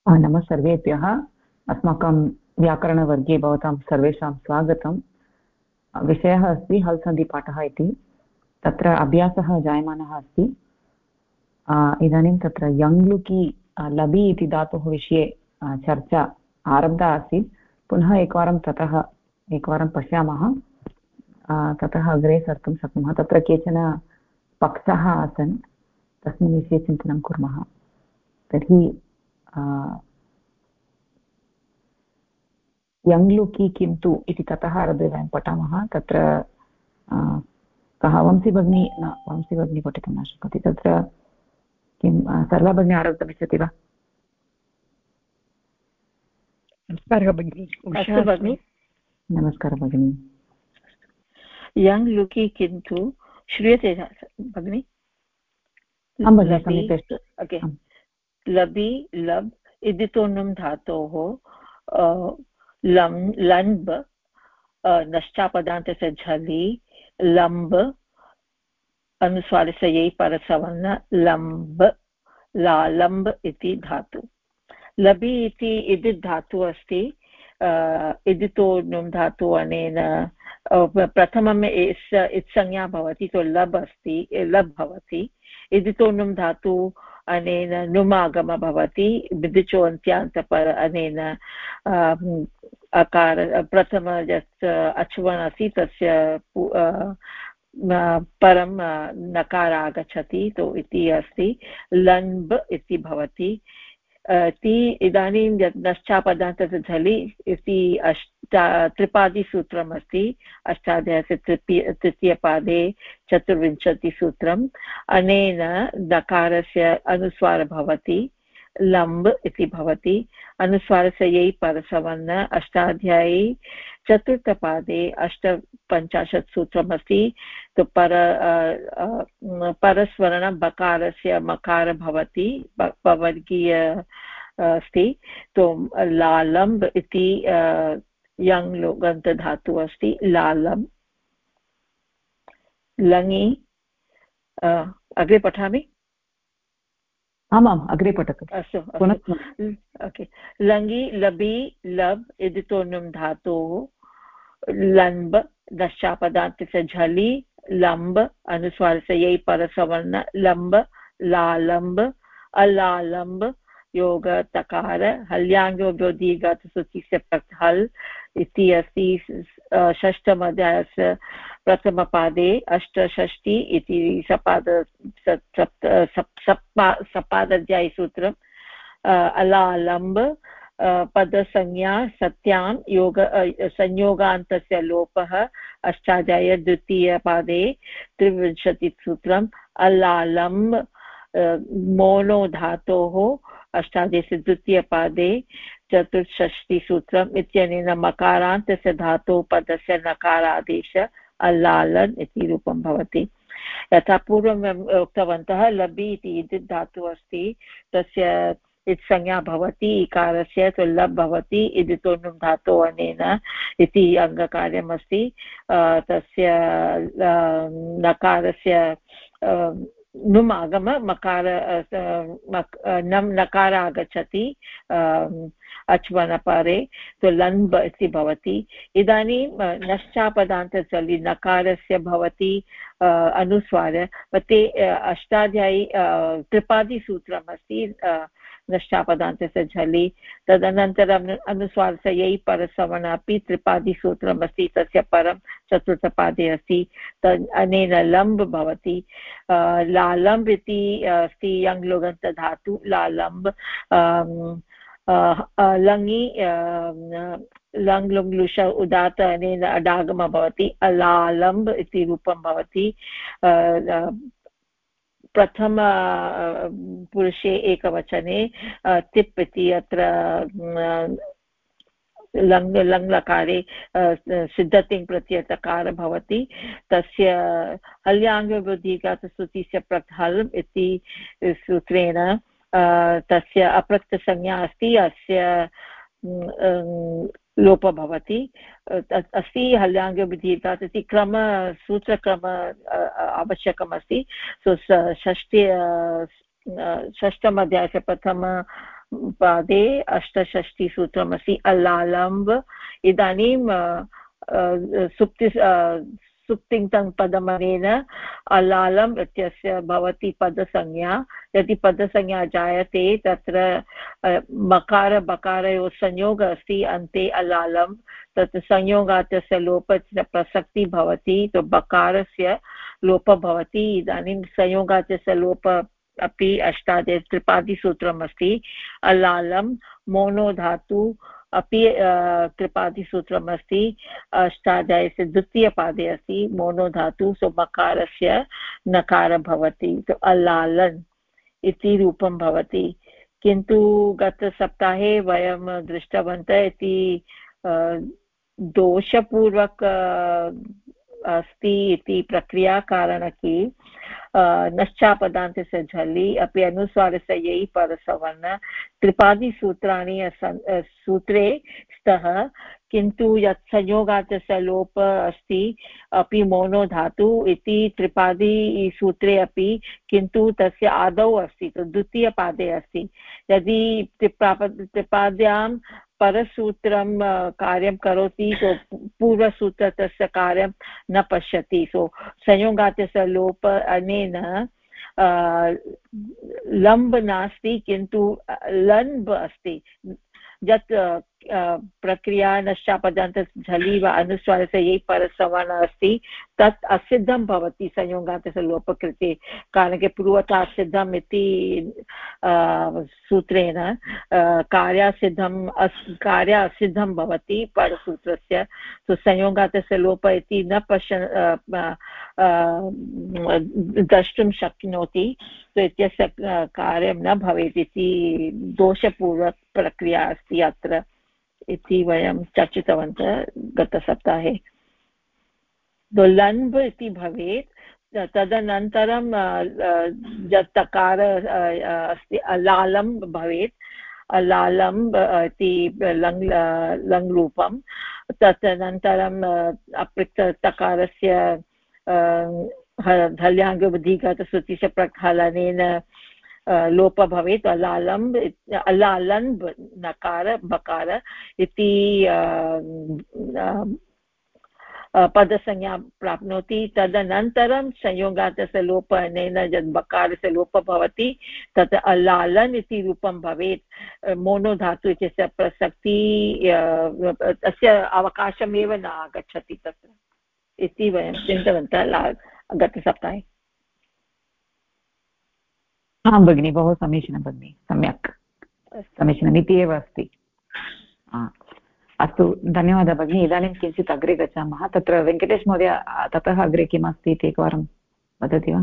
नमः सर्वेभ्यः। अस्माकं व्याकरणवर्गे भवतां सर्वेषां स्वागतम्। विषयः अस्ति हल् सन्धिपाठः इति। तत्र अभ्यासः जायमानः अस्ति। इदानीं तत्र यङ्लुकि लबि इति धातोः विषये चर्चा आरब्धा आसीत्। पुनः एकवारं पश्यामः, ततः अग्रे सर्तुं शक्नुमः। तत्र केचन पक्षाः आसन्, तस्मिन् विषये चिन्तनं कुर्मः। तर्हि यङ्लुकि किन्तु इति ततः आरभ्य वयं पठामः। तत्र कः वंशी भगिनी पठितुं न शक्नोति। तत्र किं सरला भगिनी आरब्धुमिच्छति वा? नमस्कारः भगिनी। नमस्कारः भगिनी। यङ्लुकि किन्तु श्रूयते भगिनि? लबि लब् इदितोऽनुं धातोः लम्ब नश्चापदान्तस्य झलि लम्ब अनुस्वारस्य यै परसवर्ण लम्ब लालम्ब इति धातु। लबि इति इदित् धातु अस्ति। इदितोऽनुं धातु अनेन प्रथमम् इत्संज्ञा भवति, तो लब् अस्ति, लब् भवति। इदितोऽनुं धातु अनेन नुमागम भवति, विदिचो अन्त्यान्तपर अनेन अकार प्रथम यत् अच्वन् अस्ति तस्य परं नकार आगच्छति, तो इति अस्ति। लन्ब इति भवति। इदानीं यत् नश्चापदान्तस्य झलि इति त्रिपादिसूत्रम् अस्ति। अष्टाध्यायस्य तृतीयपादे 24सूत्रम्। अनेन नकारस्य अनुस्वारः भवति, लम्ब इति भवति। अनुस्वारस्य यै परसवर्ण अष्टाध्यायी चतुर्थपादे 58 सूत्रमस्ति। तो परस्वर्ण बकारस्य मकार भवति, पवर्गीय अस्ति। तो लालम्ब इति यङ् लोगन्तधातु अस्ति। लालम् लङि अग्रे पठामि। आमाम्, अग्रे पठतु। अस्तु। ओके। लङि लबि लब् इदितोऽनुं धातोः लम्ब नश्चापदान्तस्य झलि लम्ब अनुस्वारस्य यै परसवर्ण लम्ब लालम्ब अलालम्ब योग तकार हल्याङ्गो दीर्घातसुचिस्य हल् इति अस्ति। षष्ठमध्यायस्य प्रथमपादे अष्टषष्टि इति सपादध्यायीसूत्रम्। अलालम्ब पदसंज्ञा सत्यां योग संयोगान्तस्य लोपः अष्टाध्यायी द्वितीयपादे 23सूत्रम्। अलालम्ब मोनो धातोः अष्टादशे द्वितीयपादे 64सूत्रम् इत्यनेन मकारान्तस्य धातोः पदस्य नकारादेश अल्लालन् इति रूपं भवति। यथा पूर्वं वयम् उक्तवन्तः लबि इति इदित् धातुः अस्ति, तस्य इत्संज्ञा भवति इकारस्य, तो लब् भवति इदितोऽनुं धातोः अनेन इति अङ्गकार्यमस्ति। तस्य नकारस्य नुम् आगम मकार नकार आगच्छति अच्वनपरे, तो लन्ब इति भवति। इदानीं नश्चापदान्तजलि नकारस्य भवति अनुस्वार ते अष्टाध्यायी त्रिपादिसूत्रम् अस्ति नश्चापदान्तस्य झलि। तदनन्तरम् अनुस्वारस्य यै परसवर्ण अपि त्रिपादिसूत्रम् अस्ति, तस्य परं चतुर्थपादे अस्ति। अनेन लम्ब भवति। लालम्ब इति अस्ति यङ् लोगन्तधातु लालम्ब। लङि लङ् लुङ् लुष उदात अनेन अडागम भवति, अलालम्ब इति रूपं भवति। प्रथम पुरुषे एकवचने तिप् इति अत्र लङ् लकारे सिद्धतिङ् प्रत्ययतकार भवति। तस्य हल्याङ्गदीर्घातसुचिस्य प्रक् हल् इति सूत्रेण तस्य अप्रक्तसंज्ञा अस्ति, अस्य लोपः भवति। अस्ति हल्याङ्गदीर्घात् इति सूत्रक्रम आवश्यकमस्ति। सो षष्ठमध्यायस्य प्रथम पादे अष्टषष्टिसूत्रमस्ति अल्लालम्ब। इदानीं सुप्तिङ् पदमनेन अल्लालम् इत्यस्य भवति पदसंज्ञा। यदि पदसंज्ञा जायते तत्र मकार बकारयोः संयोगः अस्ति अन्ते अल्लालम्, तत् संयोगात् तस्य लोपस्य प्रसक्तिः भवति, तो बकारस्य लोपः भवति। इदानीं संयोगात् तस्य लोपः अपि अष्टादश त्रिपादिसूत्रम् अस्ति। अल्लालं मोनो धातु अपि त्रिपादिसूत्रम् अस्ति। अष्टाध्यायस्य द्वितीयपादे अस्ति मोनो धातु, सो मकारस्य नकार भवति, तो अल्लालन् इति रूपं भवति। किन्तु गतसप्ताहे वयं दृष्टवन्तः इति दोषपूर्वक अस्ति इति प्रक्रिया कारणकी नश्चापदान्तस्य झलि अपि अनुस्वारस्य यै परसवर्ण त्रिपादिसूत्राणि सूत्रे स्तः, किन्तु यत् संयोगान्तस्य लोप अस्ति अपि मोनो धातु इति त्रिपादी सूत्रे अपि, किन्तु तस्य आदौ अस्ति, तो द्वितीयपादे अस्ति। यदि त्रिपाद्यां परसूत्रं कार्यं करोति तो पूर्वसूत्र तस्य कार्यं न पश्यति। सो संयोगान्तस्य लोप अनेन लम्ब नास्ति, किन्तु लन्ब अस्ति। यत् प्रक्रिया नश्चापदान्त झलि वा अनुस्वारस्य ये परसवर्ण अस्ति तत् असिद्धं भवति संयोगान्तस्य लोपकृते, कारणके पूर्वतः सिद्धम् इति सूत्रेण कार्य असिद्धं भवति परसूत्रस्य। तो संयोगान्तस्य लोप इति न द्रष्टुं शक्नोति, तो इत्यस्य कार्यं न भवेत् इति दोषपूर्वक प्रक्रिया अस्ति अत्र इति वयं चर्चितवन्तः गतसप्ताहे। तो लन्ब इति भवेत्, तदनन्तरं यत् तकार अस्ति अलालं भवेत्, अलालं इति लङ् रूपं। तदनन्तरम् अपृक्ततकारस्य धल्याङ्गवधिगतश्रुतिस्य प्रक्षालनेन लोप भवेत्, अलालम्ब अलालन्ब नकार बकार इति पदसंज्ञा प्राप्नोति। तदनन्तरं संयोगान्तस्य लोपनेन यद् बकारस्य लोपः भवति तत् अलालन् इति रूपं भवेत्। मोनो धातु इत्यस्य प्रसक्ति तस्य अवकाशमेव न आगच्छति तत्र इति वयं चिन्तितवन्तः गतसप्ताहे। आं भगिनि, बहु समीचीनं भगिनि, सम्यक् समीचीनम् इति एव अस्ति। अस्तु, धन्यवादः भगिनि। इदानीं किञ्चित् अग्रे गच्छामः। तत्र वेङ्कटेश महोदय ततः अग्रे किम् अस्ति इति एकवारं वदति वा?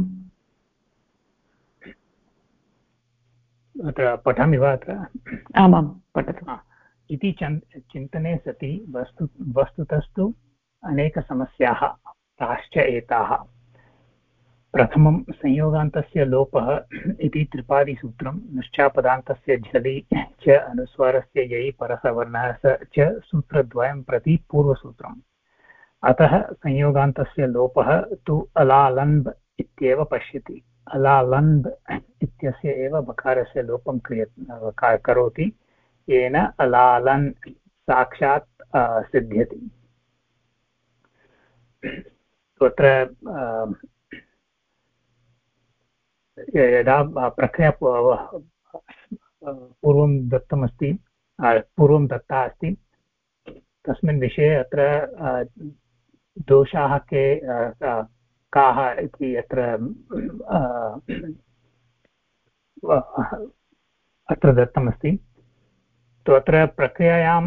अत्र पठामि वा? अत्र आमां पठतु। इति चिन्तने सति वस्तुतस्तु अनेकसमस्याः ताश्च एताः। प्रथमं संयोगान्तस्य लोपः इति त्रिपादिसूत्रं, निश्चापदान्तस्य झलि च अनुस्वारस्य यै परसवर्णः च सूत्रद्वयं प्रति पूर्वसूत्रम्। अतः संयोगान्तस्य लोपः तु अलालन्ब इत्येव पश्यति। अलालन्ब इत्यस्य एव बकारस्य लोपं करोति, येन अलालन् साक्षात् सिद्ध्यति। तत्र यदा प्रक्रिया पूर्वं दत्तमस्ति, पूर्वं दत्ता अस्ति, तस्मिन् विषये अत्र दोषाः काः इति अत्र दत्तमस्ति। तो अत्र प्रक्रियायां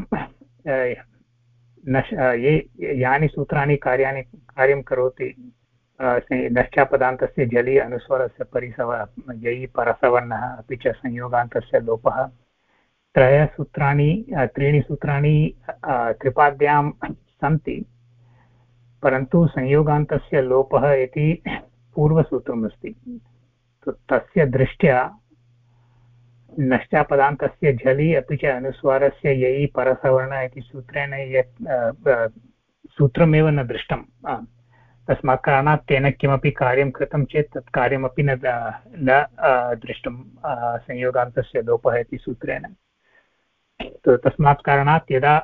यानि सूत्राणि कार्यं करोति, नश्चापदान्तस्य झलि अनुस्वारस्य यै परसवर्णः अपि च संयोगान्तस्य लोपः, त्रीणि सूत्राणि त्रिपाद्यां सन्ति, परन्तु संयोगान्तस्य लोपः इति पूर्वसूत्रमस्ति। तस्य दृष्ट्या नश्चापदान्तस्य झलि अपि च अनुस्वारस्य यै परसवर्ण इति सूत्रेण यत् सूत्रमेव न दृष्टं, तस्मात् कारणात् तेन किमपि कार्यं कृतं चेत् तत् कार्यमपि न दृष्टुं संयोगान्तस्य लोपः इति सूत्रेण। तस्मात् कारणात् यदा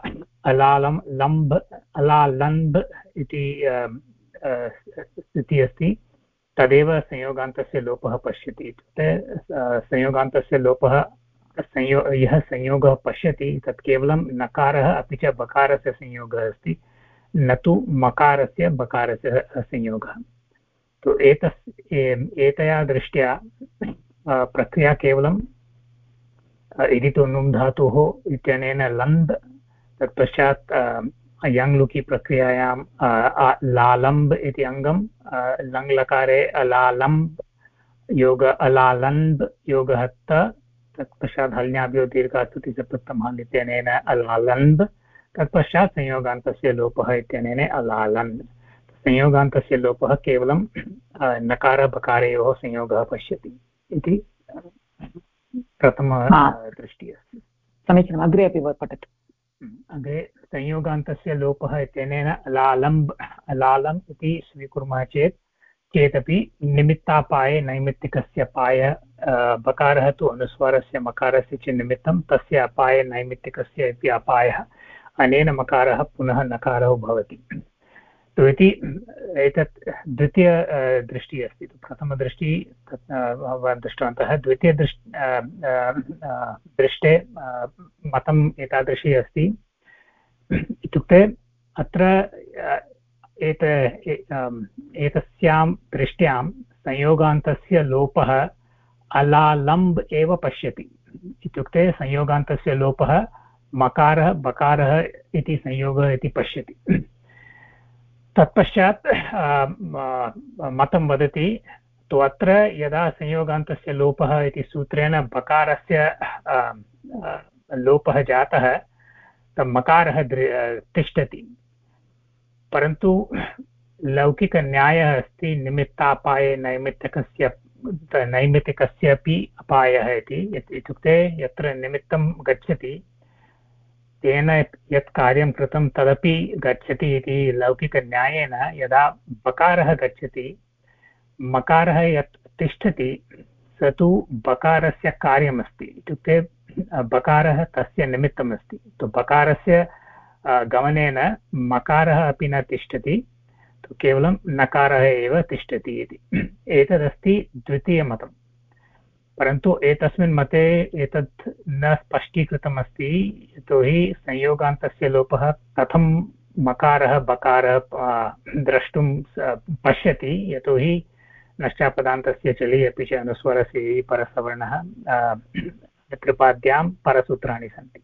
अलालम्ब् इति स्थितिः अस्ति तदेव संयोगान्तस्य लोपः पश्यति। इत्युक्ते संयोगान्तस्य लोपः यः संयोगः पश्यति तत् केवलं नकारः अपि च बकारस्य संयोगः अस्ति, न तु मकारस्य बकारस्य संयोगः। तो एतया दृष्ट्या प्रक्रिया केवलं इदितो नुम् धातुः इत्यनेन लन्द्, तत्पश्चात् यङ्लुकि प्रक्रियायां लालम्ब् इति अङ्गं, लङ्लकारे अलालम्ब् योग अलालन्द् योगः तत्पश्चात् हल्याभ्यो दीर्घास्तुति सप्तमः इत्यनेन अलालन्द्, तत्पश्चात् संयोगान्तस्य लोपः इत्यनेन अलालन्। संयोगान्तस्य लोपः केवलं नकारबकारयोः संयोगः पश्यति इति प्रथमदृष्टिः अस्ति। समीचीनम्। अग्रे अपि पठतु। अग्रे संयोगान्तस्य लोपः इत्यनेन अलालम् इति स्वीकुर्मः चेदपि निमित्तापाये नैमित्तिकस्य पाय बकारः तु अनुस्वारस्य मकारस्य च निमित्तं, तस्य अपाये नैमित्तिकस्य इति अपायः, अनेन मकारः पुनः नकारः भवति। तो इति एतत् द्वितीयदृष्टिः अस्ति। प्रथमदृष्टिः दृष्टवन्तः, द्वितीयदृष्टे मतम् एतादृशी अस्ति। इत्युक्ते अत्र एतस्यां दृष्ट्यां संयोगान्तस्य लोपः अलालम्ब् एव पश्यति। इत्युक्ते संयोगान्तस्य लोपः मकारः बकारः इति संयोगः इति पश्यति। तत्पश्चात् मतं वदति, तु अत्र यदा संयोगान्तस्य लोपः इति सूत्रेण बकारस्य लोपः जातः तत् मकारः तिष्ठति, परन्तु लौकिकन्यायः अस्ति निमित्तापाये नैमित्तिकस्य अपि अपायः इति। इत्युक्ते यत्र निमित्तं गच्छति तेन यत् कार्यं कृतं तदपि गच्छति इति लौकिकन्यायेन। यदा बकारः गच्छति, मकारः यत् तिष्ठति स तु बकारस्य कार्यमस्ति। इत्युक्ते बकारः तस्य निमित्तमस्ति। तो बकारस्य गमनेन मकारः अपि न तिष्ठति, तो केवलं नकारः एव तिष्ठति इति। एतदस्ति द्वितीयमतं, परन्तु एतस्मिन् मते एतत् न स्पष्टीकृतमस्ति। यतोहि संयोगान्तस्य लोपः कथं मकारः बकारः द्रष्टुं पश्यति, यतोहि नश्चापदान्तस्य चलि अपि च अनुस्वरस्य परसवर्णः त्रिपाद्यां परसूत्राणि सन्ति।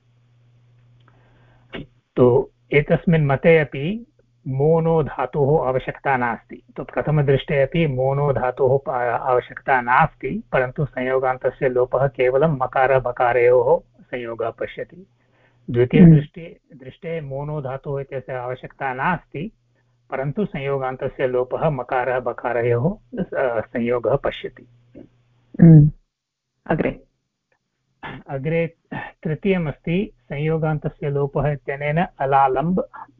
तो एतस्मिन् मते अपि मोनो धातोः आवश्यकता नास्ति। तो प्रथमदृष्टे अपि मोनो धातोः आवश्यकता नास्ति, परन्तु संयोगान्तस्य लोपः केवलं मकार बकारयोः संयोगः पश्यति। द्वितीयदृष्टे मोनो धातोः इत्यस्य आवश्यकता नास्ति, परन्तु संयोगान्तस्य लोपः मकारः बकारयोः संयोगः पश्यति। अग्रे तृतीयमस्ति संयोगान्तस्य लोपः इत्यनेन अलालम्ब्।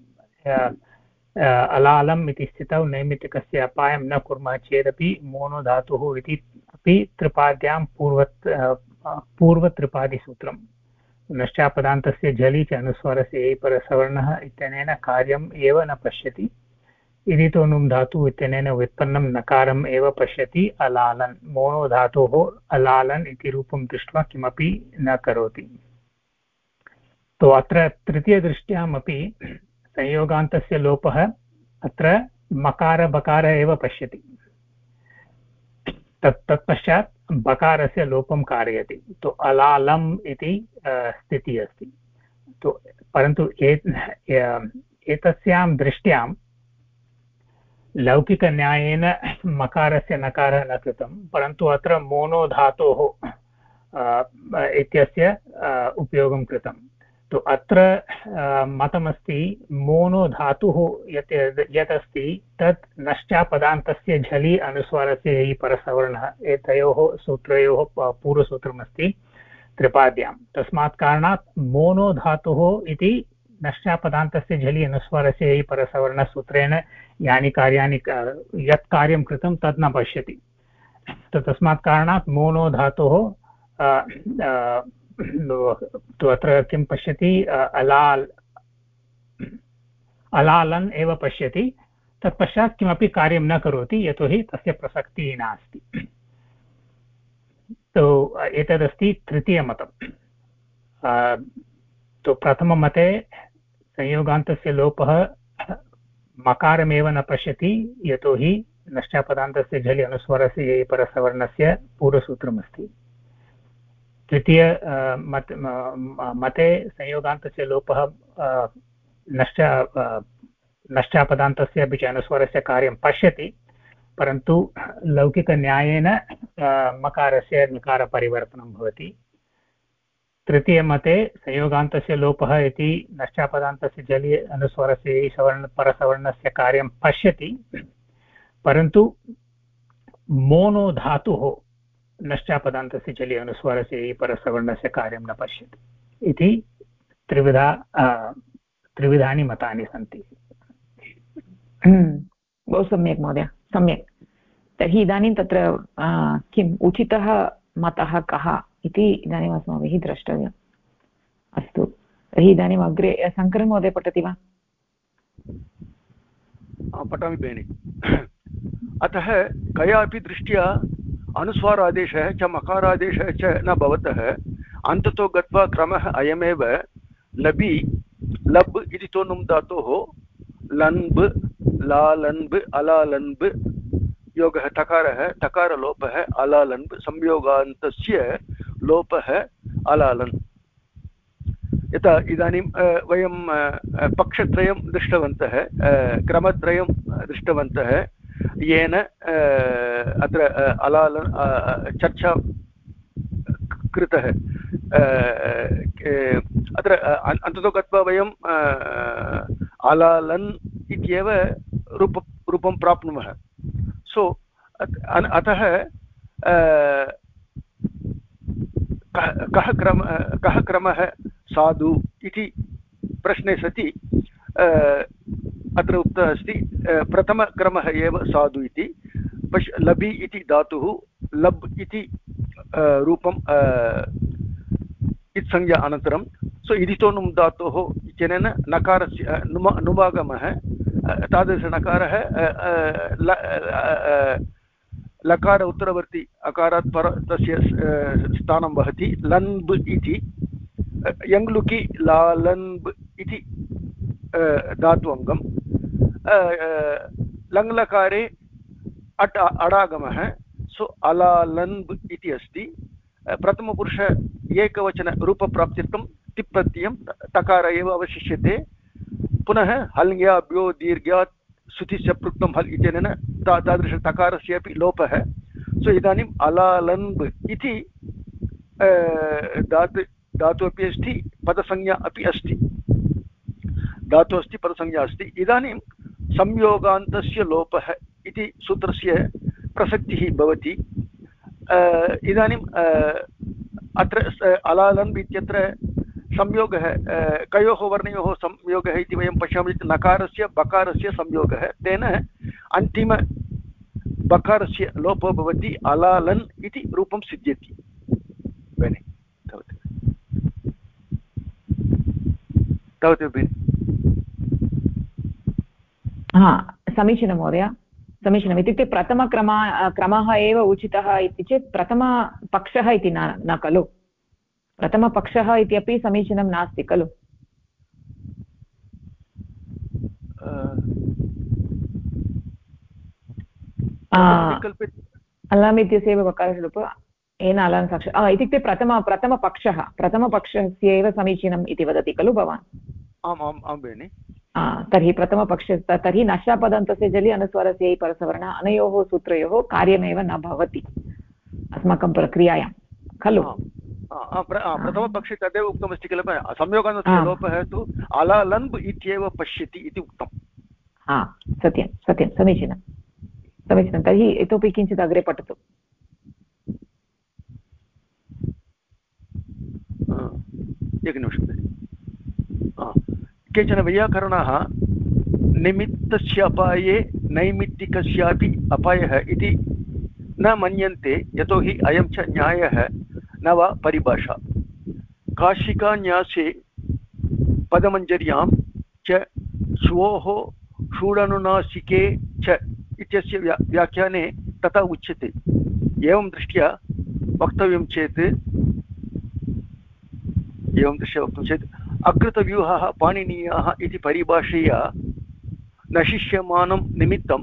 अलालम् इति स्थितौ नैमित्तिकस्य अपायं न कुर्मः चेदपि मोनो धातुः इति अपि त्रिपाद्यां पूर्वत्रिपादिसूत्रं। नश्चापदान्तस्य झलि च अनुस्वारस्य परसवर्णः इत्यनेन कार्यम् एव न पश्यति। इदितो नुम् धातुः इत्यनेन व्युत्पन्नं नकारम् एव पश्यति। अलालन्, मोनो धातोः अलालन् इति रूपं दृष्ट्वा किमपि न करोति। तो अत्र तृतीयदृष्ट्यामपि संयोगान्तस्य लोपः अत्र मकार बकार एव पश्यति। तत्पश्चात् बकारस्य लोपं कारयति। तो अलालम् इति स्थितिः अस्ति। तो परन्तु एतस्यां दृष्ट्यां लौकिकन्यायेन मकारस्य नकारः न कृतं, परन्तु अत्र मोनो धातोः इत्यस्य उपयोगं कृतं। तो अत्र मतमस्ति मोनो धातुः यत् अस्ति तत् नश्चापदान्तस्य झलि अनुस्वारस्य हि परसवर्णः, एतयोः सूत्रयोः पूर्वसूत्रमस्ति त्रिपाद्यां। तस्मात् कारणात् मोनो धातुः इति नष्टापदान्तस्य झलि अनुस्वारस्य यै परसवर्णसूत्रेण यानि कार्याणि यत् कार्यं कृतं तद् न पश्यति। तस्मात् कारणात् मोनो धातोः अत्र किं पश्यति, अलालन् एव पश्यति। तत्पश्चात् किमपि कार्यं न करोति, यतोहि तस्य प्रसक्तिः नास्ति। तो एतदस्ति तृतीयमतम्। तो प्रथममते संयोगान्तस्य लोपः मकारमेव न पश्यति, यतोहि नष्टापदान्तस्य झलि अनुस्वारस्य यै परसवर्णस्य पूर्वसूत्रमस्ति। तृतीय मते संयोगान्तस्य लोपः नष्टापदान्तस्य अपि च अनुस्वारस्य कार्यं पश्यति, परन्तु लौकिकन्यायेन मकारस्य नकारपरिवर्तनं भवति। तृतीयमते संयोगान्तस्य लोपः इति नष्टापदान्तस्य झलि अनुस्वारस्य परसवर्णस्य कार्यं पश्यति, परन्तु मोनो धातुः नष्टापदान्तस्य झलि अनुस्वारस्य परसवर्णस्य कार्यं न पश्यति इति त्रिविधानि मतानि सन्ति। बहु सम्यक् महोदय, सम्यक्। तर्हि इदानीं तत्र किम् उचितः मतः कः इति इदानीम् अस्माभिः द्रष्टव्यम्। अस्तु, तर्हि इदानीम् अग्रे शङ्करन् महोदय पठति वा? पठामि भगिनि। अतः कयापि दृष्ट्या अनुस्वारादेशः च मकारादेशः च न भवतः अन्ततो गत्वा क्रमः अयमेव लबि लब् इति तोनुं धातोः लन्ब् लालन्ब् अलालन्ब् योगः टकारः टकारलोपः अलालन्ब् संयोगान्तस्य लोपः अलालन्। यथा इदानीं वयं पक्षत्रयं दृष्टवन्तः, क्रमत्रयं दृष्टवन्तः, येन अत्र अलालन् चर्चा कृतः। अत्र अन्ततो गत्वा वयं अलालन् इत्येव रूपं प्राप्नुमः। सो अतः कः क्रमः साधु इति प्रश्ने सति अत्र उक्तः अस्ति प्रथमक्रमः एव साधु इति। लबि इति धातुः लब् इति रूपं इत्संज्ञा अनन्तरं सो इदितोनुं धातोः इत्यनेन नकारस्य नुमागमः तादृशनकारः लकार उत्तरवर्ती अकारात् पर तस्य स्थानं वहति। लन्ब् इति यङ्लुकि लालन्ब् इति धात्वङ्गं। लङ्लकारे अडागमः सो अलालन्ब् इति अस्ति। प्रथमपुरुष एकवचनरूपप्राप्त्यर्थं तिप्प्रत्ययं तकार एव अवशिष्यते। पुनः हल्ङ्याभ्यो दीर्घ्यात् सुतिस्य पृक्तं हल् इत्यनेन तादृशतकारस्य अपि लोपः। सो इदानीम् अलालन्ब् इति धातु अपि अस्ति, पदसंज्ञा अपि अस्ति। धातु अस्ति, पदसंज्ञा अस्ति। इदानीं संयोगान्तस्य लोपः इति सूत्रस्य प्रसक्तिः भवति। इदानीम् अत्र अलालन्ब् इत्यत्र संयोगः कयोः वर्णयोः संयोगः इति वयं पश्यामः चेत् नकारस्य बकारस्य संयोगः, तेन अन्तिम बकारस्य लोपो भवति। अलालन् इति रूपं सिद्ध्यति। समीचीनं महोदय, समीचीनम्। इत्युक्ते क्रमः एव उचितः इति चेत् प्रथमपक्षः इति न खलु? प्रथमपक्षः इत्यपि समीचीनं नास्ति खलु? अलाम् इत्यस्य एव वकाररूप येन अलान् साक्ष इत्युक्ते प्रथमपक्षस्य एव समीचीनम् इति वदति खलु भवान्? आम् आम् आं भगिनि। तर्हि तर्हि नष्टापदान्तस्य झलि अनुस्वारस्य परसवर्ण अनयोः सूत्रयोः कार्यमेव न भवति अस्माकं प्रक्रियायां खलु? प्रथमपक्षे तदेव उक्तमस्ति किल, संयोगान्तस्य लोपः तु अलालन्ब् इत्येव पश्यति इति उक्तम्। सत्यं सत्यं, समीचीनं समीचीनं। तर्हि इतोपि किञ्चित् अग्रे पठतु। एकनिमिषं। केचन वैयाकरणाः निमित्तस्य अपाये नैमित्तिकस्यापि अपायः इति न मन्यन्ते, यतोहि अयं च न्यायः न वा परिभाषा। काशिकान्यासे पदमञ्जर्यां च श्वोः षूडनुनासिके च इत्यस्य व्याख्याने तथा उच्यते। एवं दृष्ट्या वक्तव्यं चेत् अकृतव्यूहाः पाणिनीयाः इति परिभाषया न शिष्यमानं निमित्तं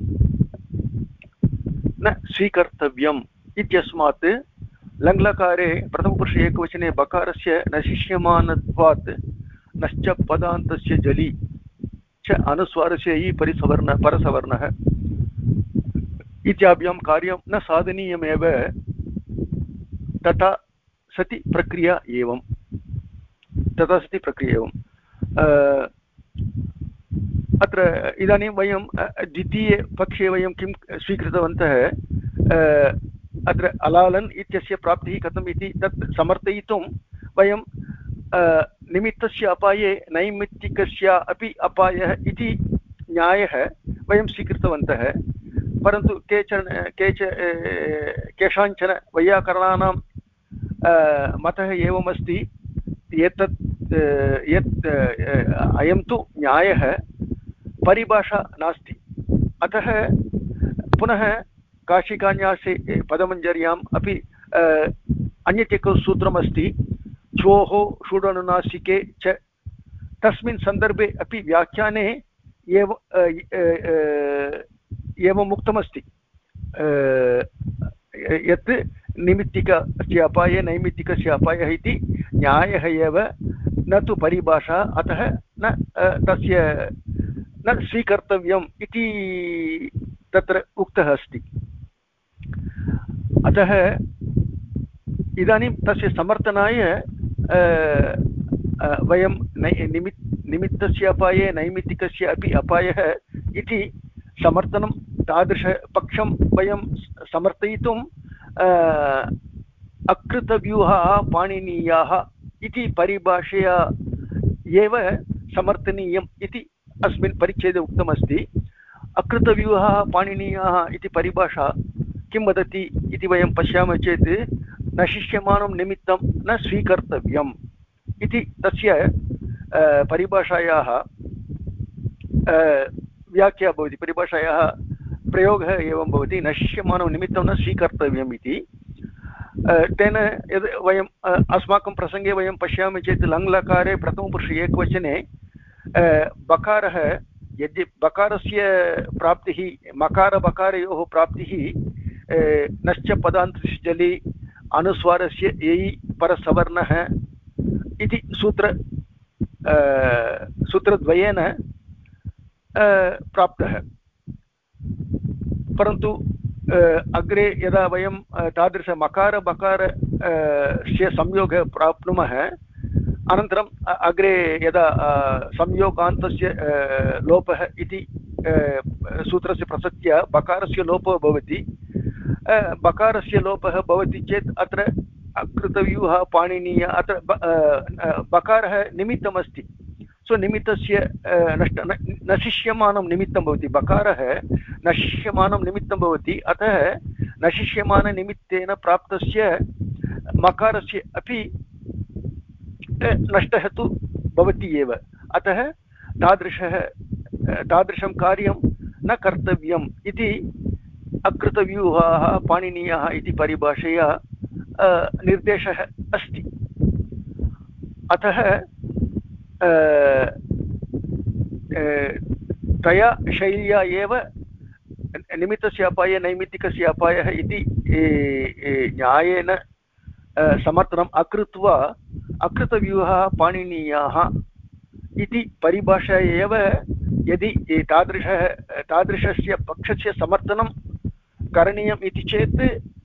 न स्वीकर्तव्यम् इत्यस्मात् लङ्लकारे प्रथमपुरुष एकवचने बकारस्य न शिष्यमानत्वात् नश्च पदान्तस्य जलि च अनुस्वारस्य इ परसवर्णः इत्याभ्यां कार्यं न साधनीयमेव। तथा सति प्रक्रिया एवं अत्र इदानीं वयं द्वितीयपक्षे वयं किं स्वीकृतवन्तः, अत्र अलालन् इत्यस्य प्राप्तिः कथम् इति तत् समर्थयितुं वयं निमित्तस्य अपाये नैमित्तिकस्य अपि अपायः इति न्यायः वयं स्वीकृतवन्तः। परन्तु केषाञ्चन वैयाकरणानां मतः एवमस्ति, अयं तु न्यायः परिभाषा नास्ति। अतः पुनः काशिकान्यासे पदमञ्जर्याम् अपि अन्यत् एकं सूत्रमस्ति, च्वोः षूडनुनासिके च। तस्मिन् सन्दर्भे अपि व्याख्याने एवम् उक्तमस्ति यत् निमित्तिकस्य अपाये नैमित्तिकस्य अपायः इति न्यायः एव, न तु परिभाषा। अतः न तस्य न स्वीकर्तव्यम् इति तत्र उक्तः अस्ति। अतः इदानीं तस्य समर्थनाय वयं निमित्तस्य अपाये नैमित्तिकस्य अपि अपायः इति समर्थनं तादृशपक्षं वयं समर्थयितुं अकृतव्यूहाः पाणिनीयाः इति परिभाषया एव समर्थनीयम् इति अस्मिन् परिच्छेदे उक्तमस्ति। अकृतव्यूहाः पाणिनीयाः इति परिभाषा किं वदति इति वयं पश्यामः चेत् न शिष्यमानं निमित्तं न स्वीकर्तव्यम् इति तस्य परिभाषायाः व्याख्या भवति, परिभाषायाः प्रयोगः एवं भवति, न शिष्यमानं निमित्तं न स्वीकर्तव्यम् इति। तेन यद् वयम् अस्माकं प्रसङ्गे वयं पश्यामः चेत् लङ्लकारे प्रथमपुरुष एकवचने बकारः, यद्यपि बकारस्य प्राप्तिः मकारबकारयोः प्राप्तिः नश्च पदान्तस्य जलि अनुस्वारस्य एयि परसवर्णः इति सूत्रद्वयेन प्राप्तः। परन्तु अग्रे यदा वयं तादृशमकारबकारस्य संयोगः प्राप्नुमः, अनन्तरम् अग्रे यदा संयोगान्तस्य लोपः इति सूत्रस्य प्रसक्त्या बकारस्य लोपः भवति, बकारस्य लोपः भवति चेत् अत्र अकृतव्यूहः पाणिनीय, अत्र बकारः निमित्तमस्ति। सो निमित्तस्य न शिष्यमानं निमित्तं भवति, बकारः न शिष्यमानं निमित्तं भवति। अतः न शिष्यमाननिमित्तेन प्राप्तस्य मकारस्य अपि नष्टः तु भवति एव। अतः तादृशं कार्यं न कर्तव्यम् इति अकृतव्यूहाः पाणिनीयाः इति परिभाषया निर्देशः अस्ति। अतः तया शैल्या एव निमित्तस्य अपाये नैमित्तिकस्य अपायः इति न्यायेन समर्थनम् अकृत्वा अकृतव्यूहाः पाणिनीयाः इति परिभाषा एव, यदि तादृशस्य पक्षस्य समर्थनं करणीयम् इति चेत्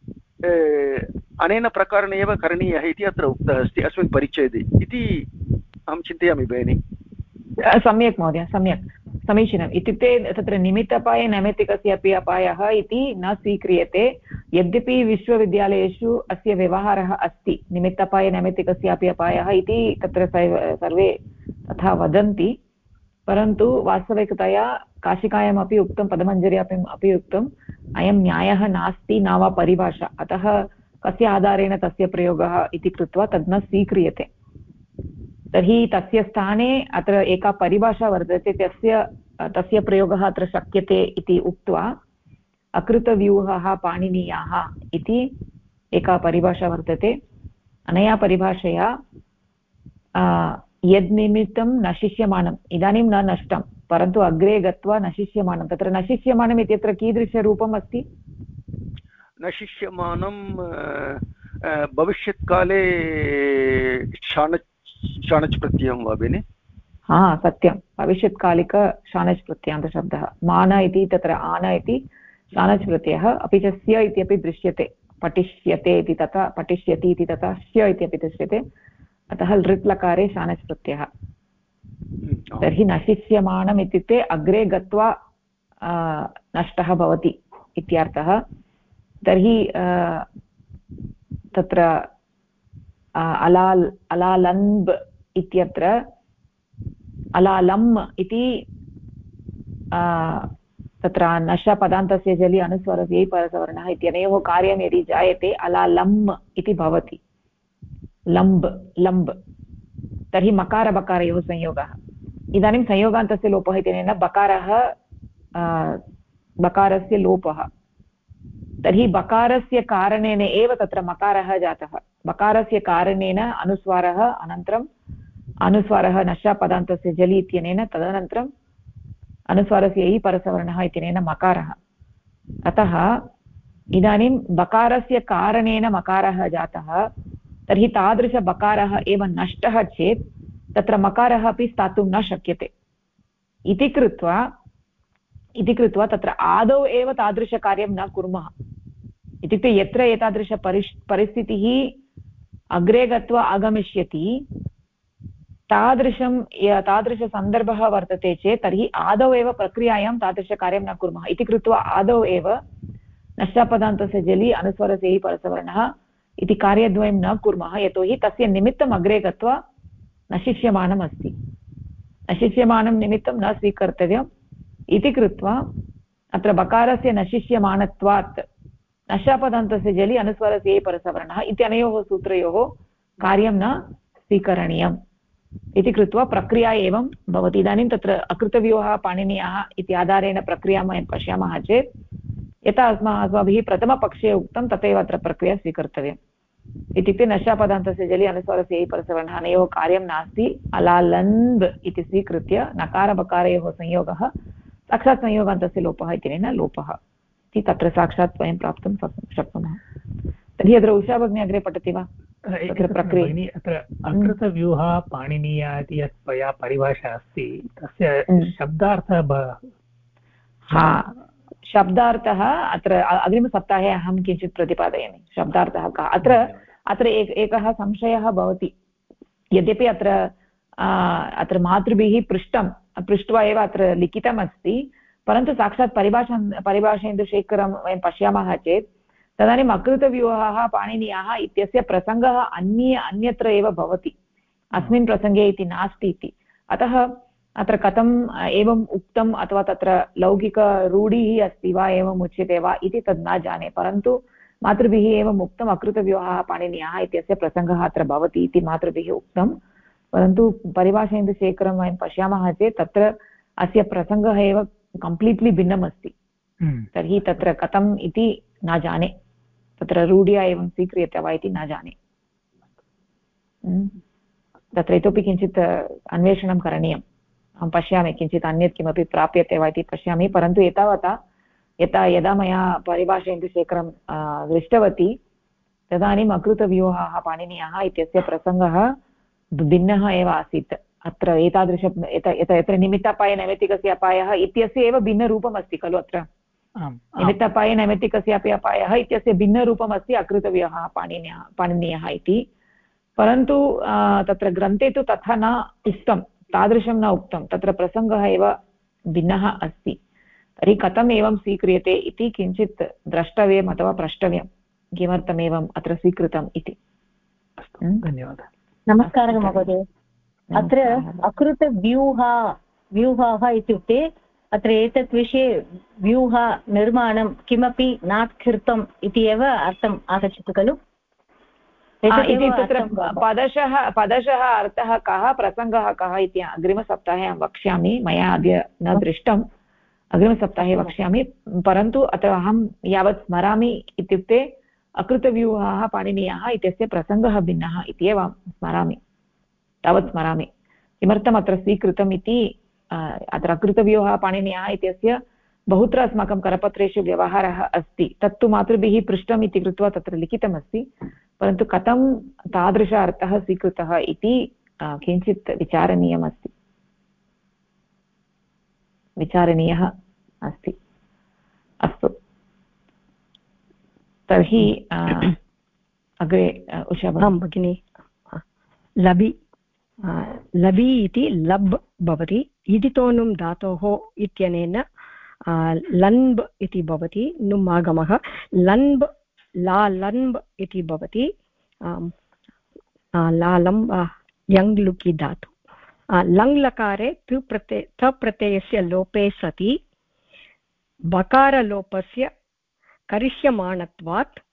अनेन प्रकारेण एव करणीयः इति अत्र उक्तः अस्ति अस्मिन् परिच्छेदे इति अहं चिन्तयामि भगिनि। सम्यक् महोदय, सम्यक्, समीचीनम्। इत्युक्ते तत्र निमित्तपाये नैमित्तिकस्य अपि अपायः इति न स्वीक्रियते। यद्यपि विश्वविद्यालयेषु अस्य व्यवहारः अस्ति, निमित्तपाये नैमित्तिकस्य अपि अपायः इति तत्र सर्वे तथा वदन्ति, परन्तु वास्तविकतया काशिकायामपि उक्तं पदमञ्जर्यापि उक्तम् अयं न्यायः नास्ति न वा परिभाषा, अतः कस्य आधारेण तस्य प्रयोगः इति कृत्वा तद् न स्वीक्रियते। तर्हि तस्य स्थाने अत्र एका परिभाषा वर्तते, तस्य प्रयोगः अत्र शक्यते इति उक्त्वा अकृतव्यूहः पाणिनीयाः इति एका परिभाषा वर्तते। अनया परिभाषया यद्निमित्तं नशिष्यमाणम्, इदानीं न नष्टं परन्तु अग्रे गत्वा नशिष्यमाणं, तत्र नशिष्यमाणम् इत्यत्र कीदृशरूपम् अस्ति? नशिष्यमानं भविष्यत्काले शाणच् प्रत्ययं वा भगिनि? हा सत्यं, भविष्यत्कालिक शाणच् प्रत्ययान्तशब्दः। मान इति तत्र आन इति शाणच् प्रत्ययः, अपि च स्य इत्यपि दृश्यते, पठिष्यते इति तथा, पठिष्यति इति तथा स्य इत्यपि दृश्यते, अतः लृट् लकारे शाणच् प्रत्ययः। तर्हि नशिष्यमाणम् इत्युक्ते अग्रे गत्वा नष्टः भवति इत्यर्थः। तर्हि तत्र अलालम्ब् इत्यत्र अलालम् इति तत्र नशपदान्तस्य जलि अनुस्वारस्य परसवर्णः इत्यनयोः कार्यं यदि जायते अलालम् इति भवति, लम्ब् लम्ब्। तर्हि मकारबकारयोः संयोगः, इदानीं संयोगान्तस्य लोपः इत्यनेन बकारस्य लोपः, तर्हि बकारस्य कारणेन एव तत्र मकारः जातः। बकारस्य कारणेन अनुस्वारः, अनन्तरम् अनुस्वारः नशापदान्तस्य जलि इत्यनेन, तदनन्तरम् अनुस्वारस्य इ परसवर्णः इत्यनेन मकारः। अतः इदानीं बकारस्य कारणेन मकारः जातः, तर्हि तादृशबकारः एव नष्टः चेत् तत्र मकारः अपि स्थातुं न शक्यते इति कृत्वा तत्र आदौ एव तादृशकार्यं न कुर्मः। इत्युक्ते यत्र एतादृश परिस्थितिः अग्रे गत्वा आगमिष्यति, तादृशसन्दर्भः वर्तते चेत् तर्हि आदौ एव प्रक्रियायां तादृशकार्यं न कुर्मः इति कृत्वा आदौ एव नष्टापदान्तस्य जलि अनुस्वरस्य हि परसवर्णः इति कार्यद्वयं न कुर्मः, यतोहि तस्य निमित्तम् अग्रे गत्वा नशिष्यमाणम् अस्ति, नशिष्यमाणं निमित्तं न स्वीकर्तव्यम् इति कृत्वा अत्र बकारस्य नशिष्यमाणत्वात् नशापदान्तस्य जलि अनुस्वरस्य हि परसवर्णः इत्यनयोः सूत्रयोः कार्यं न स्वीकरणीयम् इति कृत्वा प्रक्रिया एवं भवति। इदानीं तत्र अकृतव्यूहः पाणिनीयः इति आधारेण प्रक्रियां वयं पश्यामः चेत् यथा अस्माभिः प्रथमपक्षे उक्तं तथैव अत्र प्रक्रिया स्वीकर्तव्यम्। इत्युक्ते नशापदान्तस्य जलि अनुस्वारस्य हि परसवर्णः अनयोः कार्यं नास्ति, अलालन्ब् इति स्वीकृत्य नकारबकारयोः संयोगः साक्षात् संयोगान्तस्य लोपः इत्यनेन लोपः इति तत्र साक्षात् वयं प्राप्तुं शक्नुमः। तर्हि अत्र उषा भगिनी अग्रे पठति वा? भगिनी अत्र अकृतव्यूहः पाणिनीयः इति यत् या परिभाषा अस्ति तस्य शब्दार्थः शब्दार्थः अत्र अग्रिमसप्ताहे अहं किञ्चित् प्रतिपादयामि। शब्दार्थः कः अत्र एकः संशयः भवति, यद्यपि अत्र मातृभिः पृष्ट्वा एव अत्र लिखितमस्ति, परन्तु साक्षात् परिभाषेन्दुशेखरं वयं पश्यामः चेत् तदानीम् अकृतव्यूहः पाणिनीयः इत्यस्य प्रसङ्गः अन्यत्र एव भवति, अस्मिन् प्रसङ्गे इति नास्ति इति। अतः अत्र कथम् एवम् उक्तम् अथवा तत्र लौकिकरूढिः अस्ति वा, एवम् उच्यते वा इति तद् न जाने, परन्तु मातृभिः एवम् उक्तम् अकृतव्यूहः पाणिनीयः इत्यस्य प्रसङ्गः अत्र भवति इति मातृभिः उक्तं, परन्तु परिभाषेन्दुशेखरं वयं पश्यामः चेत् तत्र अस्य प्रसङ्गः एव कम्प्लीट्लि भिन्नम् अस्ति। तर्हि तत्र कथम् इति न जाने, तत्र रूढ्या एवं स्वीक्रियते वा इति न जाने। तत्र इतोपि किञ्चित् अन्वेषणं करणीयम्, अहं पश्यामि किञ्चित् अन्यत् किमपि प्राप्यते वा इति पश्यामि, परन्तु एतावता यदा मया परिभाषेन्दुशेखरं दृष्टवती तदानीम् अकृतव्यूहः पाणिनीयः इत्यस्य प्रसङ्गः भिन्नः एव आसीत्। अत्र यत्र निमित्तापाये नैमित्तिकस्य अपायः इत्यस्य एव भिन्नरूपम् अस्ति खलु, अत्र निमित्तापाये नैमित्तिकस्य अपि अपायः इत्यस्य भिन्नरूपम् अस्ति अकृतव्यूहः पाणिनीयः इति, परन्तु तत्र ग्रन्थे तु तथा न उक्तं, तादृशं न उक्तं, तत्र प्रसङ्गः एव भिन्नः अस्ति। तर्हि कथम् एवं स्वीक्रियते इति किञ्चित् द्रष्टव्यम् अथवा प्रष्टव्यं, किमर्थम् एवम् अत्र स्वीकृतम् इति। धन्यवादः। नमस्कारः महोदय। अत्र अकृतव्यूहा व्यूहाः इत्युक्ते अत्र एतत् विषये व्यूहनिर्माणं किमपि नाकृतम् इति एव अर्थम् आगच्छति खलु। इति तत्र पदशः अर्थः कः, प्रसङ्गः कः इति अग्रिमसप्ताहे अहं वक्ष्यामि। मया अद्य न दृष्टम्, अग्रिमसप्ताहे वक्ष्यामि। परन्तु अत्र अहं यावत् स्मरामि इत्युक्ते अकृतव्यूहाः पाणिनीयाः इत्यस्य प्रसङ्गः भिन्नः इत्येव स्मरामि, तावत् स्मरामि। किमर्थम् अत्र स्वीकृतम् इति, अत्र अकृतव्यूहः पाणिनीयाः इत्यस्य बहुत्र अस्माकं करपत्रेषु व्यवहारः अस्ति। तत्तु मातृभिः पृष्टम् इति कृत्वा तत्र लिखितमस्ति, परन्तु कथं तादृश अर्थः स्वीकृतः इति किञ्चित् विचारणीयमस्ति, विचारणीयः अस्ति। अस्तु, तर्हि अग्रे उषा भगिनी। लबि इति लब् भवति, इदितोनुं धातोः इत्यनेन लन्ब् इति भवति, नुम् आगमः। लन्ब् लालन्ब् इति भवति, लालम् यङ् लुकि धातु। लङ् लकारे त प्रत्ययस्य लोपे सति बकारलोपस्य करिष्यमाणत्वात्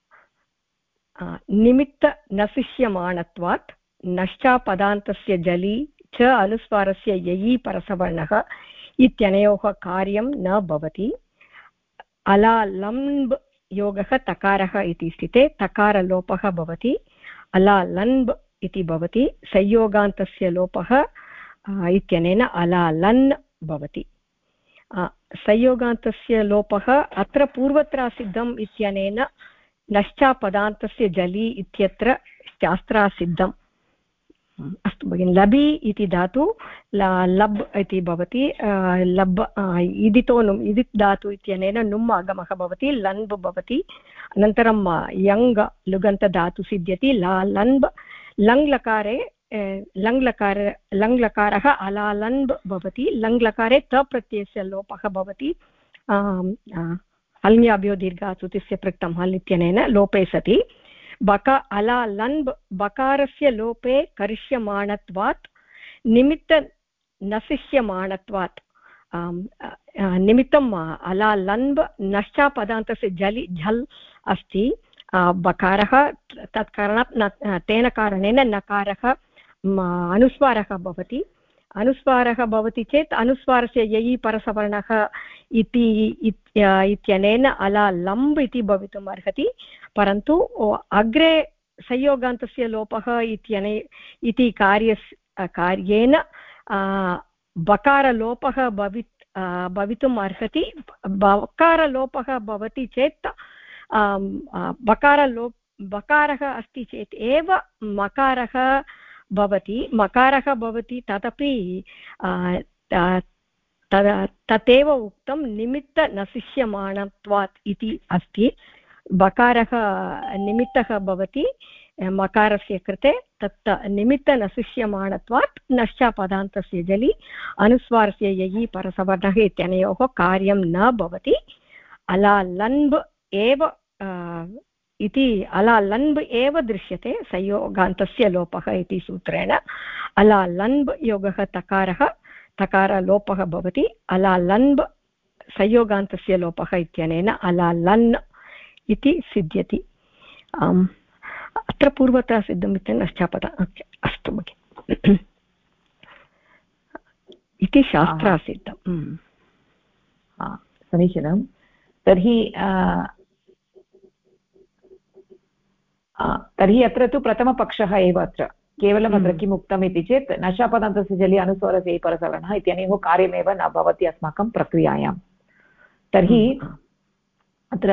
निमित्तनसिष्यमाणत्वात् नश्चापदान्तस्य जलि च अनुस्वारस्य ययि परसवर्णः इत्यनयोः कार्यं न भवति। अलालम्ब् योगः तकारः इति स्थिते तकारलोपः भवति, अलालन्ब् इति भवति। संयोगान्तस्य लोपः इत्यनेन अलालन् भवति। संयोगान्तस्य लोपः अत्र पूर्वत्र सिद्धम् इत्यनेन नश्चापदान्तस्य जलि इत्यत्र शास्त्रासिद्धम्। अस्तु भगिनि, लबि इति धातु लब् इति भवति। लब् इदितो नुम्, इदित् धातु इत्यनेन नुम् आगमः भवति, लन्ब् भवति। अनन्तरं यङ् लुगन्तधातु सिद्ध्यति, लन्ब्। लङ् लकारः अलालन्ब् भवति। लङ् लकारे त प्रत्ययस्य लोपः भवति, हल्ङ्याभ्यो दीर्घासुतिस्य पृक्तं हल् इत्यनेन लोपे सति। अलालन्ब् बकारस्य लोपे करिष्यमाणत्वात् निमित्तनसिष्यमाणत्वात्। निमित्तम् अलालन्ब् नश्चापदान्तस्य जलि झल् अस्ति बकारः, तत्कारणात् तेन कारणेन नकारः अनुस्वारः भवति। अनुस्वारः भवति चेत् अनुस्वारस्य ययि परसवर्णः इत्यनेन अलालम्ब् इति भवितुम् अर्हति, परन्तु अग्रे संयोगान्तस्य लोपः इति कार्येन बकारलोपः भवितुम् अर्हति। बकारलोपः भवति चेत् बकारः अस्ति चेत् एव मकारः भवति। मकारः भवति तदपि तदेव उक्तं निमित्तनसिष्यमाणत्वात् इति अस्ति। बकारः निमित्तः भवति मकारस्य कृते, तत् निमित्तनसिष्यमाणत्वात् नश्चापदान्तस्य जलि अनुस्वारस्य ययि परसवर्णः इत्यनयोः कार्यं न भवति। अलालन्ब् एव इति अलालन्ब् एव दृश्यते संयोगान्तस्य लोपः इति सूत्रेण। अलालन्ब् योगः तकारः, तकारलोपः भवति। अलालन्ब् संयोगान्तस्य लोपः इत्यनेन अलालन् इति सिद्ध्यति। अत्र पूर्वतः सिद्धम् इति नश्चापद। अस्तु भगिनि, इति शास्त्रासिद्धम्। समीचीनं। तर्हि अत्र तु प्रथमपक्षः एव। अत्र केवलम् अत्र किम् उक्तम् इति चेत् नश्चापदान्तस्य जलि अनुस्वारस्य परसवर्णः इत्यनयोः कार्यमेव न भवति अस्माकं प्रक्रियायां। तर्हि अत्र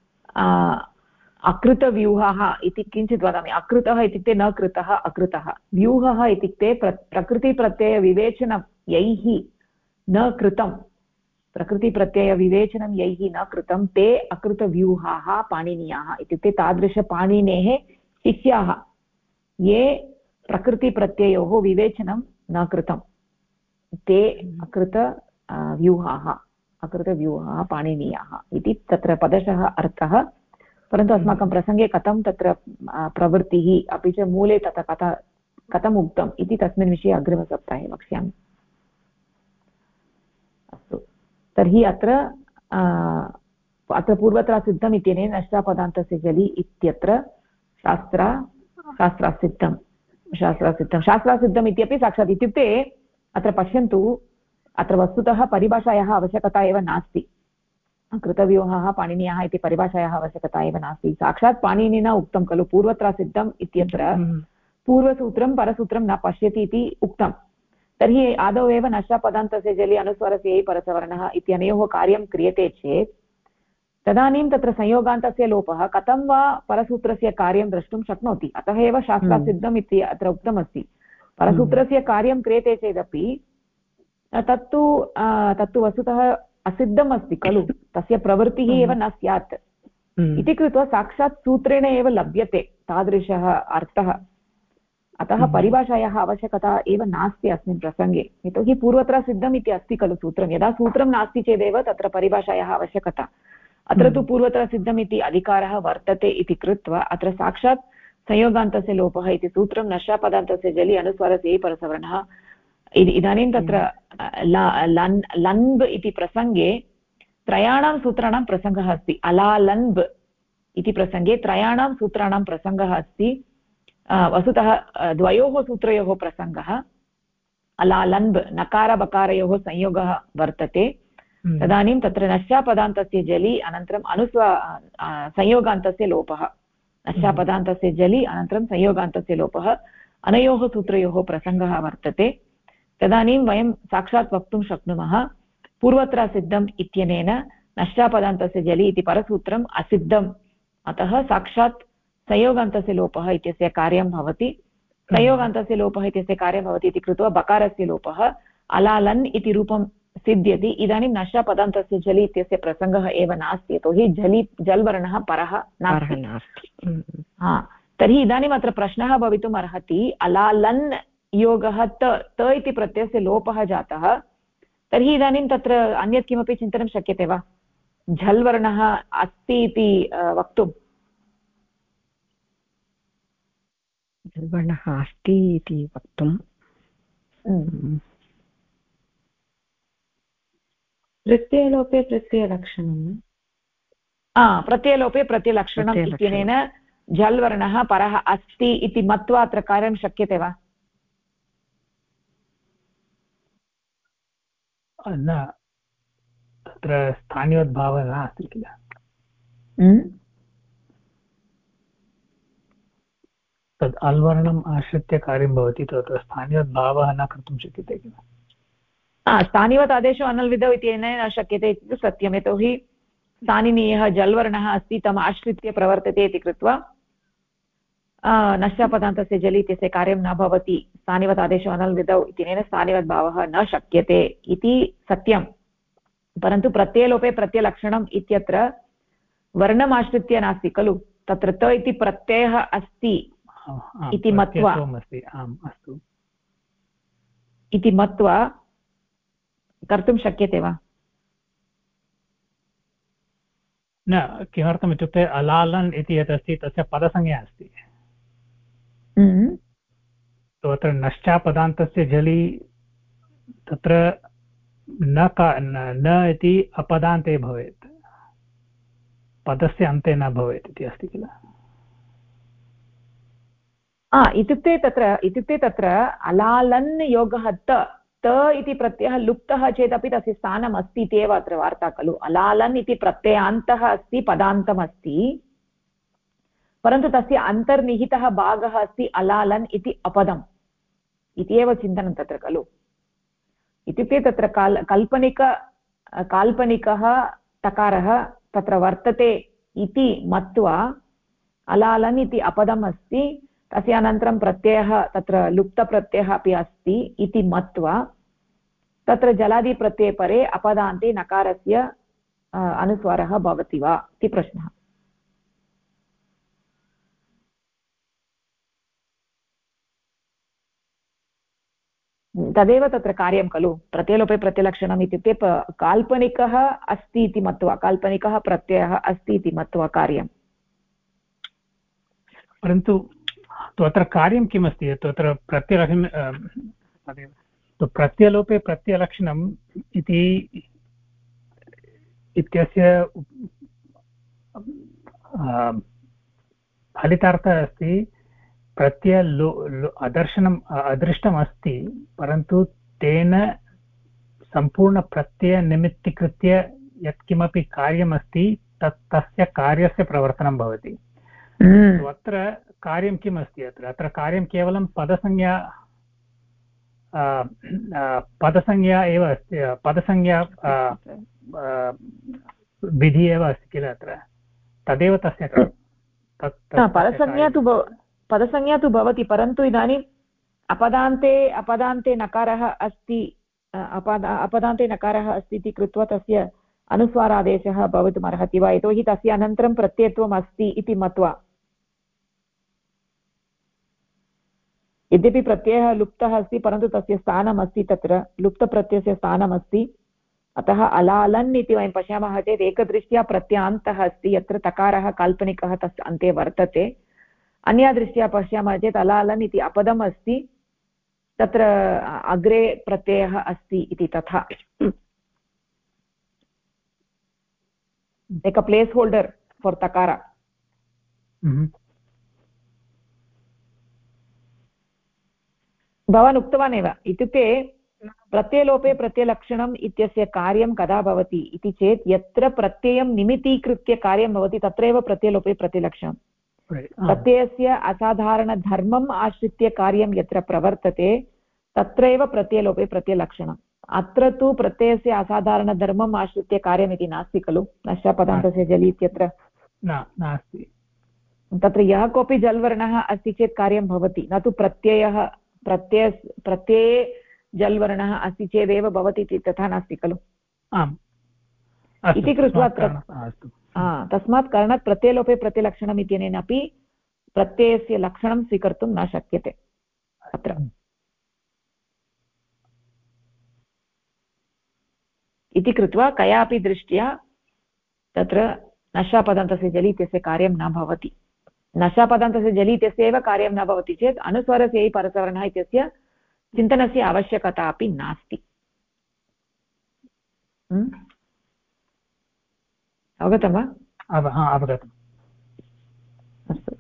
अकृतव्यूहः इति किञ्चित् वदामि। अकृतः इत्युक्ते न कृतः, अकृतः। व्यूहः इत्युक्ते प्रकृतिप्रत्ययविवेचनं यैः न कृतं, प्रकृतिप्रत्ययविवेचनं यैः न कृतं ते अकृतव्यूहाः पाणिनीयाः। इत्युक्ते तादृशपाणिनेः शिष्याः ये प्रकृतिप्रत्ययोः विवेचनं न कृतं, ते अकृतव्यूहाः पाणिनीयाः इति तत्र पदशः अर्थः। परन्तु अस्माकं प्रसङ्गे कथं तत्र प्रवृत्तिः अपि च मूले तथा कथम् उक्तम् इति तस्मिन् विषये अग्रिमसप्ताहे वक्ष्यामि। अस्तु तर्हि अत्र पूर्वत्र सिद्धम् इत्यनेन नष्टापदान्तस्य जलि इत्यत्र शास्त्रासिद्धम् इत्यपि साक्षात् इत्युक्ते अत्र पश्यन्तु अत्र वस्तुतः परिभाषायाः आवश्यकता एव नास्ति कृतव्यूहः पाणिनीयः इति परिभाषायाः आवश्यकता एव नास्ति साक्षात् पाणिनिना उक्तं खलु पूर्वत्र सिद्धम् इत्यत्र पूर्वसूत्रं परसूत्रं न पश्यति इति उक्तं तर्हि आदौ एव नष्टापदान्तस्य जलि अनुस्वारस्य परसवर्णः इत्यनयोः कार्यं क्रियते चेत् तदानीं तत्र संयोगान्तस्य लोपः कथं वा परसूत्रस्य कार्यं द्रष्टुं शक्नोति अतः एव शास्त्रासिद्धम् इति अत्र उक्तमस्ति परसूत्रस्य कार्यं क्रियते चेदपि तत्तु वस्तुतः असिद्धम् अस्ति खलु तस्य प्रवृत्तिः एव न स्यात् इति कृत्वा साक्षात् सूत्रेण एव लभ्यते तादृशः अर्थः अतः परिभाषायाः आवश्यकता एव नास्ति अस्मिन् प्रसङ्गे यतोहि पूर्वत्र सिद्धम् इति अस्ति खलु सूत्रं यदा सूत्रं नास्ति चेदेव तत्र परिभाषायाः आवश्यकता अत्र तु पूर्वत्र सिद्धम् इति अधिकारः वर्तते इति कृत्वा अत्र साक्षात् संयोगान्तस्य लोपः इति सूत्रं नष्टापदान्तस्य जलि अनुस्वारस्य परसवर्णः इदानीं तत्र लन्ब् इति प्रसङ्गे त्रयाणां सूत्राणां प्रसङ्गः अस्ति अलालन्ब् इति प्रसङ्गे त्रयाणां सूत्राणां प्रसङ्गः अस्ति वस्तुतः द्वयोः सूत्रयोः प्रसङ्गः अलालन्ब् नकारबकारयोः संयोगः वर्तते तदानीं तत्र नष्टापदान्तस्य जलि अनन्तरं संयोगान्तस्य लोपः नष्टापदान्तस्य जलि अनन्तरं संयोगान्तस्य लोपः अनयोः सूत्रयोः प्रसङ्गः वर्तते तदानीं वयं साक्षात् वक्तुं शक्नुमः पूर्वत्र सिद्धम् इत्यनेन नष्टापदान्तस्य जलि इति परसूत्रम् असिद्धम् अतः साक्षात् संयोगान्तस्य लोपः इत्यस्य कार्यं भवति संयोगान्तस्य लोपः इत्यस्य कार्यं भवति इति कृत्वा बकारस्य लोपः अलालन् इति रूपं सिद्ध्यति इदानीं नष्टापदान्तस्य जलि इत्यस्य प्रसङ्गः एव नास्ति यतोहि जल्वर्णः परः नास्ति तर्हि इदानीम् अत्र प्रश्नः भवितुम् अर्हति अलालन् योगः त इति प्रत्ययस्य लोपः जातः तर्हि इदानीं तत्र अन्यत् किमपि चिन्तनं शक्यते वा झल्वर्णः अस्ति इति वक्तुं झल्वर्णः अस्ति इति वक्तुं प्रत्ययलोपे प्रत्ययलक्षणं प्रत्ययलोपे प्रत्ययलक्षणम् इत्यनेन झल्वर्णः परः अस्ति इति मत्वा अत्र कार्यं शक्यते वा न तत्र स्थानीयोद्भावः नास्ति किल तद् अल्वर्णम् आश्रित्य कार्यं भवति तत्र स्थानीयोद्भावः न कर्तुं शक्यते किल स्थानिवत् आदेशो अनल्विधौ इत्यनेन न शक्यते इति सत्यं यतोहि स्थानिनीयः जल्वर्णः अस्ति तम् आश्रित्य प्रवर्तते इति कृत्वा नष्टापदान्तस्य जलि इत्यस्य कार्यं न भवति स्थानिवत् आदेशो अनल्विधौ इत्यनेन स्थानिवद्भावः न शक्यते इति सत्यं परन्तु प्रत्ययलोपे प्रत्ययलक्षणम् इत्यत्र वर्णमाश्रित्य नास्ति खलु तत्र त इति प्रत्ययः अस्ति इति मत्वा इति मत्वा कर्तुं शक्यते वा न किमर्थम् इत्युक्ते अलालन् इति यत् अस्ति तस्य पदसंज्ञा अस्ति तत्र नष्टापदान्तस्य जलि तत्र न इति अपदान्ते भवेत् पदस्य अन्ते न भवेत् इति अस्ति किल इत्युक्ते तत्र अलालन् योगः त इति प्रत्ययः लुप्तः चेदपि तस्य स्थानम् अस्ति इत्येव अत्र वार्ता खलु अलालन् इति प्रत्ययान्तः अस्ति पदान्तमस्ति परन्तु तस्य अन्तर्निहितः भागः अस्ति अलालन् इति अपदम् इति एव चिन्तनं तत्र खलु इत्युक्ते तत्र काल्पनिकः तकारः तत्र वर्तते इति मत्वा अलालन् इति अपदम् अस्ति तस्य अनन्तरं प्रत्ययः तत्र लुप्तप्रत्ययः अपि अस्ति इति मत्वा तत्र जलादिप्रत्यये परे अपदान्ते नकारस्य अनुस्वारः भवति वा इति प्रश्नः तदेव तत्र कार्यं खलु प्रत्ययलोपे प्रत्ययलक्षणम् इत्युक्ते काल्पनिकः अस्ति इति मत्वा काल्पनिकः प्रत्ययः अस्ति इति मत्वा कार्यं परन्तु अत्र कार्यं किमस्ति तत्र प्रत्ययलक्षणं तो प्रत्यलोपे प्रत्ययलक्षणम् इत्यस्य फलितार्थः अस्ति अदृष्टमस्ति, परन्तु तेन सम्पूर्णप्रत्ययनिमित्तीकृत्य यत्किमपि कार्यमस्ति तस्य कार्यस्य प्रवर्तनं भवति। अत्र कार्यं किम् अस्ति? अत्र कार्यं केवलं पदसंज्ञा एव अस्ति, पदसंज्ञा विधिः एव अस्ति किल? अत्र तदेव तस्य पदसंज्ञा तु भवति, परन्तु इदानीम् अपदान्ते नकारः अस्ति, अपदान्ते नकारः अस्ति इति कृत्वा तस्य अनुस्वारादेशः भवितुमर्हति वा? यतोहि तस्य अनन्तरं प्रत्ययत्वम् अस्ति इति मत्वा। यद्यपि प्रत्ययः लुप्तः अस्ति, परन्तु तस्य स्थानम् अस्ति, तत्र लुप्तप्रत्ययस्य स्थानमस्ति। अतः अलालन् इति वयं पश्यामः चेत् एकदृष्ट्या प्रत्यान्तः अस्ति, यत्र तकारः काल्पनिकः तस्य अन्ते वर्तते। अन्या दृष्ट्या पश्यामः चेत् अलालन् इति अपदम् अस्ति, तत्र अग्रे प्रत्ययः अस्ति इति तथा एक प्लेस् होल्डर् फार् तकार। भवान् उक्तवान् एव, इत्युक्ते प्रत्ययलोपे प्रत्ययलक्षणम् इत्यस्य कार्यं कदा भवति इति चेत् यत्र प्रत्ययं निमित्तीकृत्य कार्यं भवति तत्रैव प्रत्ययलोपे प्रत्ययलक्षणं। प्रत्ययस्य असाधारणधर्मम् आश्रित्य कार्यं यत्र प्रवर्तते तत्रैव प्रत्ययलोपे प्रत्ययलक्षणम्। अत्र तु प्रत्ययस्य असाधारणधर्मम् आश्रित्य कार्यमिति नास्ति खलु, नश्चापदान्तस्य जलि इत्यत्र नास्ति। तत्र यः कोऽपि जल्वर्णः अस्ति चेत् कार्यं भवति, न तु प्रत्यये जल्वर्णः अस्ति चेदेव भवति इति तथा नास्ति खलु। इति कृत्वा तस्मात् कारणात् प्रत्ययलोपे प्रत्ययलक्षणम् इत्यनेन अपि प्रत्ययस्य लक्षणं स्वीकर्तुं न शक्यते अत्र। इति कृत्वा कयापि दृष्ट्या तत्र नशापदान्तस्य जलि इत्यस्य कार्यं न भवति। नशापदान्तस्य जलि इत्यस्य एव कार्यं न भवति चेत् अनुस्वारस्य यै परसवर्णः इत्यस्य चिन्तनस्य आवश्यकता अपि नास्ति। अवगतं वा? अवगतम्। अस्तु,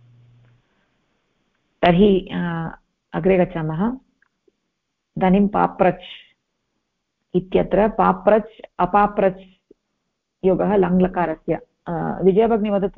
तर्हि अग्रे गच्छामः। इदानीं पाप्रच् इत्यत्र पाप्रच् अपाप्रच् योगः लङ्लकारस्य। विजयभगिनी वदतु।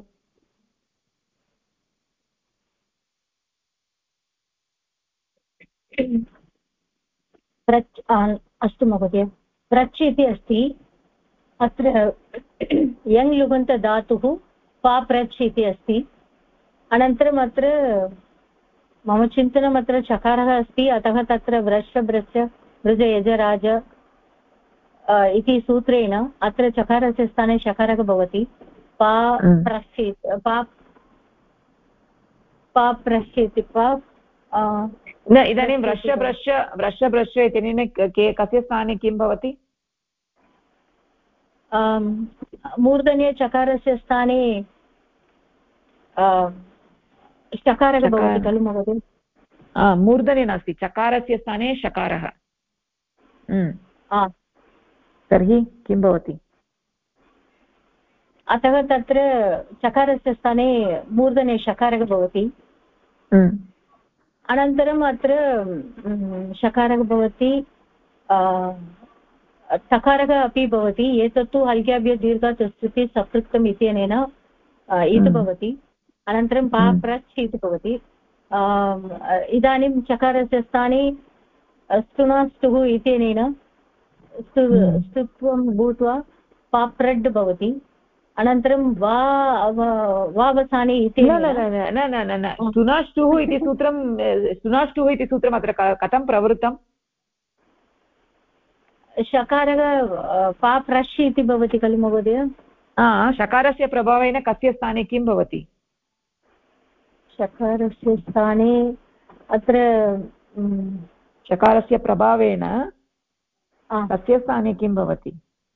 प्रच् अस्तु महोदय, प्रच् इति अस्ति। अत्र यङ् लुगन्तधातुः पाप्रच् इति अस्ति। अनन्तरम् अत्र मम चिन्तनम् अत्र चकारः अस्ति, अतः तत्र व्रश् भृच वृज यजराज इति सूत्रेण अत्र चकारस्य स्थाने शकारः भवति। न, इदानीं वृष इत्यनेन कस्य स्थाने किं भवति? मूर्धन्ये चकारस्य स्थाने शकारः भवति खलु महोदय? मूर्धन्ये नास्ति, चकारस्य स्थाने शकारः। तर्हि किं भवति? अतः तत्र चकारस्य स्थाने मूर्धन्ये शकारः भवति। अनन्तरम् अत्र शकारः भवति, सकारः अपि भवति। एतत्तु हल्क्याभ्य दीर्घात् स्तुति सकृत्कम् इत्यनेन इति भवति। अनन्तरं पाप्रच् इति भवति। इदानीं चकारस्य स्थाने स्तुनास्तुः इत्यनेन स्तुत्वं भूत्वा पाप्रड् भवति। अनन्तरं वावसाने इति न स्तुनाष्टुः इति सूत्रम् अत्र कथं प्रवृत्तं? शकारः पाप्रश् इति भवति खलु महोदय? शकारस्य प्रभावेन कस्य स्थाने किं भवति? शकारस्य स्थाने अत्र शकारस्य प्रभावेन कस्य स्थाने किं भवति?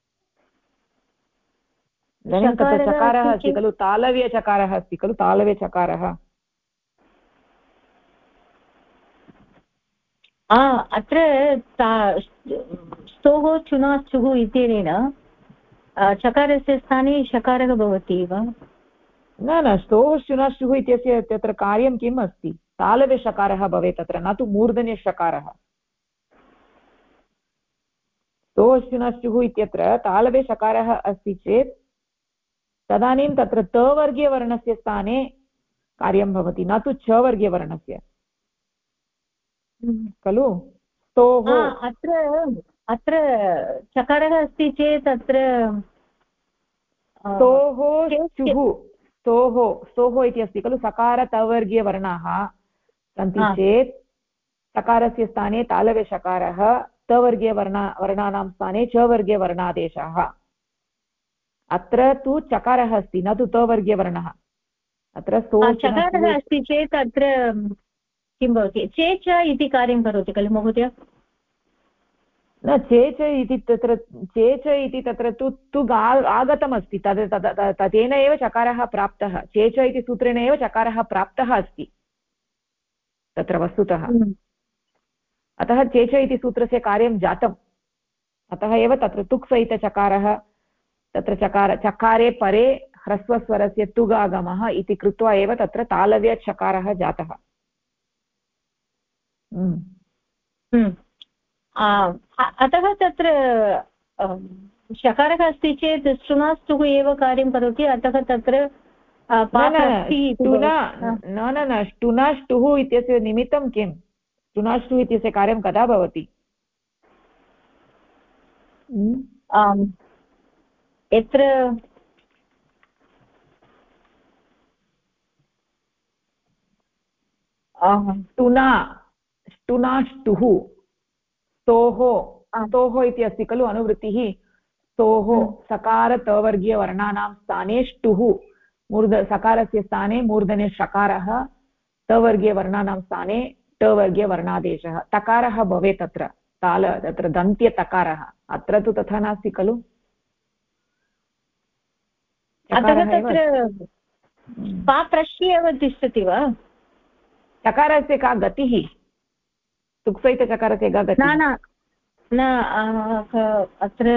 इदानीं तत्र चकारः अस्ति खलु, तालव्यचकारः अस्ति खलु, तालव्यचकारः। अत्र स्तोः चुनाचुः इत्यनेन चकारस्य स्थाने शकारः भवति वा? न स्तोः शुनाशुः इत्यस्य तत्र कार्यं किम् अस्ति? तालव्यषकारः भवेत् तत्र, न तु मूर्धन्यषकारः। स्तोः शुनाशुः इत्यत्र तालव्यषकारः अस्ति चेत् तदानीं तत्र तवर्गीयवर्णस्य स्थाने कार्यं भवति, न तु च वर्गीयवर्णस्य, खलु? स्तोः अत्र चकारः अस्ति चेत् अत्र स्तोः चुः, स्तोः इति अस्ति खलु, सकार तवर्गीयवर्णाः सन्ति चेत् सकारस्य स्थाने तालव्यषकारः, वर्णानां स्थाने च वर्गीयवर्णादेशः। अत्र तु चकारः अस्ति, न तु तवर्गीयवर्णः। अत्र चकारः अस्ति चेत् अत्र किं भवति? चेच इति कार्यं करोति खलु महोदय? न चेच इति तत्र, चेच इति तत्र तु आगतमस्ति, तेन एव चकारः प्राप्तः। चेच इति सूत्रेण एव चकारः प्राप्तः अस्ति तत्र वस्तुतः। अतः चेच इति सूत्रस्य कार्यं जातम्, अतः एव तत्र तुक्सहितचकारः, तत्र चकारे परे ह्रस्वस्वरस्य तुगागमः इति कृत्वा एव तत्र तालव्यचकारः जातः। अतः तत्र शकारः अस्ति चेत् श्रुणास्तुः एव कार्यं करोति, अतः तत्र टुनाष्टुः इत्यस्य निमित्तं किम्? टुनाष्टुः इत्यस्य कार्यं कदा भवति? यत्र टुनाष्टुः, स्तोः इति अस्ति खलु अनुवृत्तिः। स्तोः सकार तवर्गीयवर्णानां स्थाने ष्टुः, सकारस्य स्थाने मूर्धने षकारः, तवर्गीयवर्णानां स्थाने टवर्गीयवर्णादेशः, तकारः भवेत् तत्र तत्र दन्त्यतकारः। अत्र तु तथा नास्ति खलु। अतः तत्र पाप्रश्ये एव तिष्ठति वा? चकारस्य का गतिः? तुक्सहितचकारस्य का गतिः? न अत्र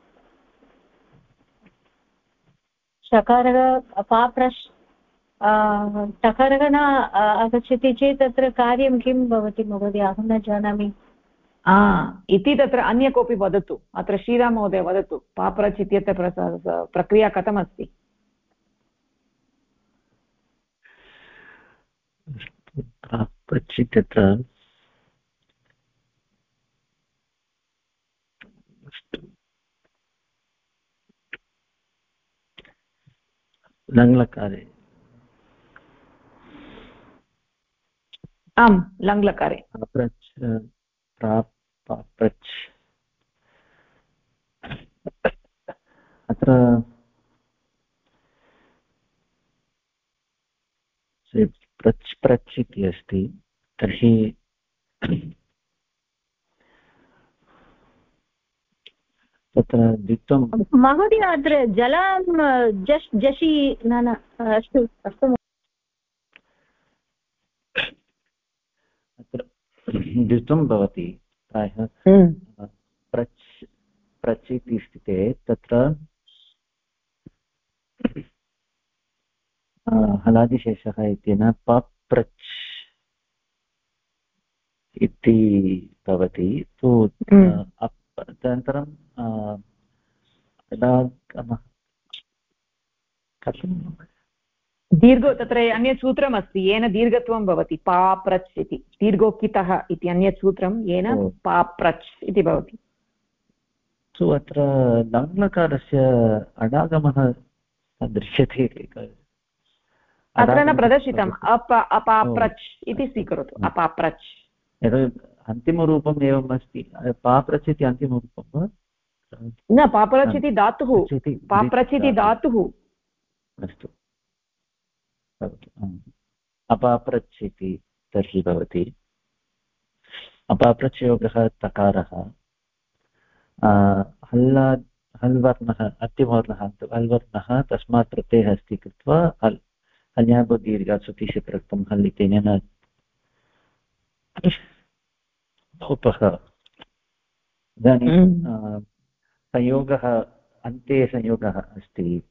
चकारः पाप्रश् चकारः न आगच्छति चेत् तत्र कार्यं किं भवति महोदय? अहं न जानामि। इति तत्र अन्य कोऽपि वदतु, अत्र श्रीराम महोदय वदतु, पाप्रच् इत्यत्र प्रक्रिया कथमस्ति? पाप्रच् इत्यत्र लङ्लकारे, आम् लङ्लकारे पाप्रच् अत्र प्रच् प्रच् इति अस्ति, तर्हि तत्र द्वित्वं महोदय अत्र जलं जशि न अस्तु अस्तु अत्र द्वित्वं भवति प्रायः। प्रच् प्रच् इति स्थिते तत्र हलादिशेषः इत्यनेन पप्रच् इति भवति। तदनन्तरं दीर्घ, तत्र अन्यत् सूत्रमस्ति येन दीर्घत्वं भवति, पाप्रच् इति, दीर्घोक्तितः इति अन्यत् सूत्रं येन पाप्रच् इति भवति। अत्र लङ्लकारस्य अडागमः दृश्यते, अत्र न प्रदर्शितम्, अपाप्रच् इति स्वीकरोतु, अपाप्रच्। अन्तिमरूपम् एवम् अस्ति, पाप्रच् इति अन्तिमरूपं वा? न, पाप्रच् इति धातुः, पाप्रच् इति धातुः। अस्तु, अपाप्रच् इति तर्हि भवति। अपाप्रच् योगः तकारः, हल्वर्णः अन्तिमवर्णः हल्वर्णः, तस्मात् प्रत्ययः अस्ति कृत्वा हल्याभो दीर्घात् सुतिस्य प्रयुक्तं हल् इत्यनेन लोपः इदानीं संयोगः अन्ते संयोगः अस्ति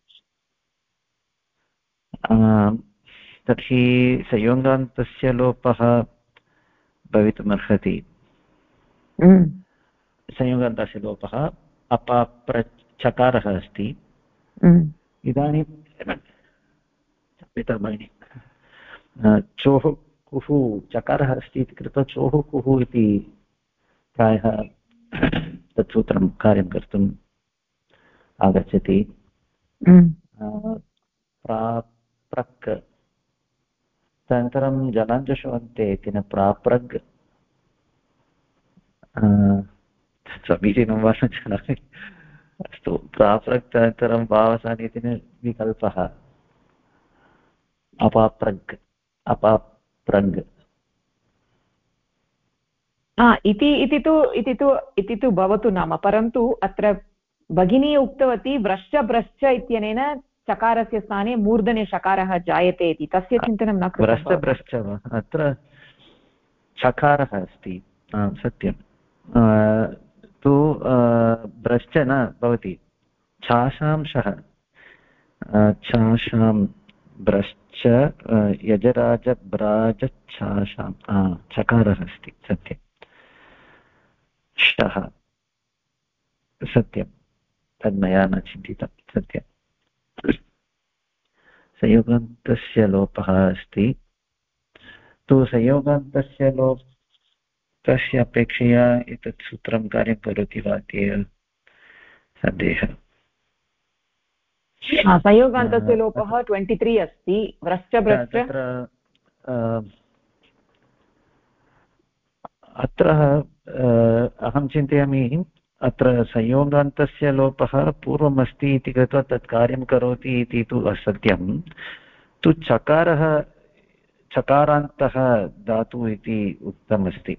तर्हि संयोगान्तस्य लोपः भवितुमर्हति संयोगान्तस्य लोपः अपाप्रचकारः अस्ति इदानीं भगिनि चोः कुः चकारः अस्ति इति कृत्वा चोः कुः इति प्रायः तत् सूत्रं कार्यं कर्तुम् आगच्छति प्राप्रक् तदनन्तरं जलाञ्जसो अन्ते इति न प्राप्रग् समीचीनं वा न जानामि अस्तु प्राप्रक् तदनन्तरं भावसानि इति न विकल्पः अपाप्रग् इति तु भवतु नाम परन्तु अत्र भगिनी उक्तवती व्रश्च भ्रश्च इत्यनेन चकारस्य स्थाने मूर्धने शकारः जायते इति तस्य चिन्तनं न कृतं भ्रश्च वा अत्र चकारः अस्ति सत्यं तु भ्रश्च न भवति छाशांशः छाशां भ्रश्च यजराजभ्राजच्छाशां चकारः अस्ति सत्यं ष्टः सत्यं तन्मया न चिन्तितं सत्यं संयोगान्तस्य लोपः अस्ति तु संयोगान्तस्य लोपस्य अपेक्षया एतत् सूत्रं कार्यं करोति वा इति सन्देहः संयोगान्तस्य लोपः 23 अस्ति व्रश्च भ्रश्च अत्र अहं चिन्तयामि अत्र संयोगान्तस्य लोपः पूर्वमस्ति इति कृत्वा तत् कार्यं करोति इति तु असत्यं तु चकारान्तः धातुः इति उक्तमस्ति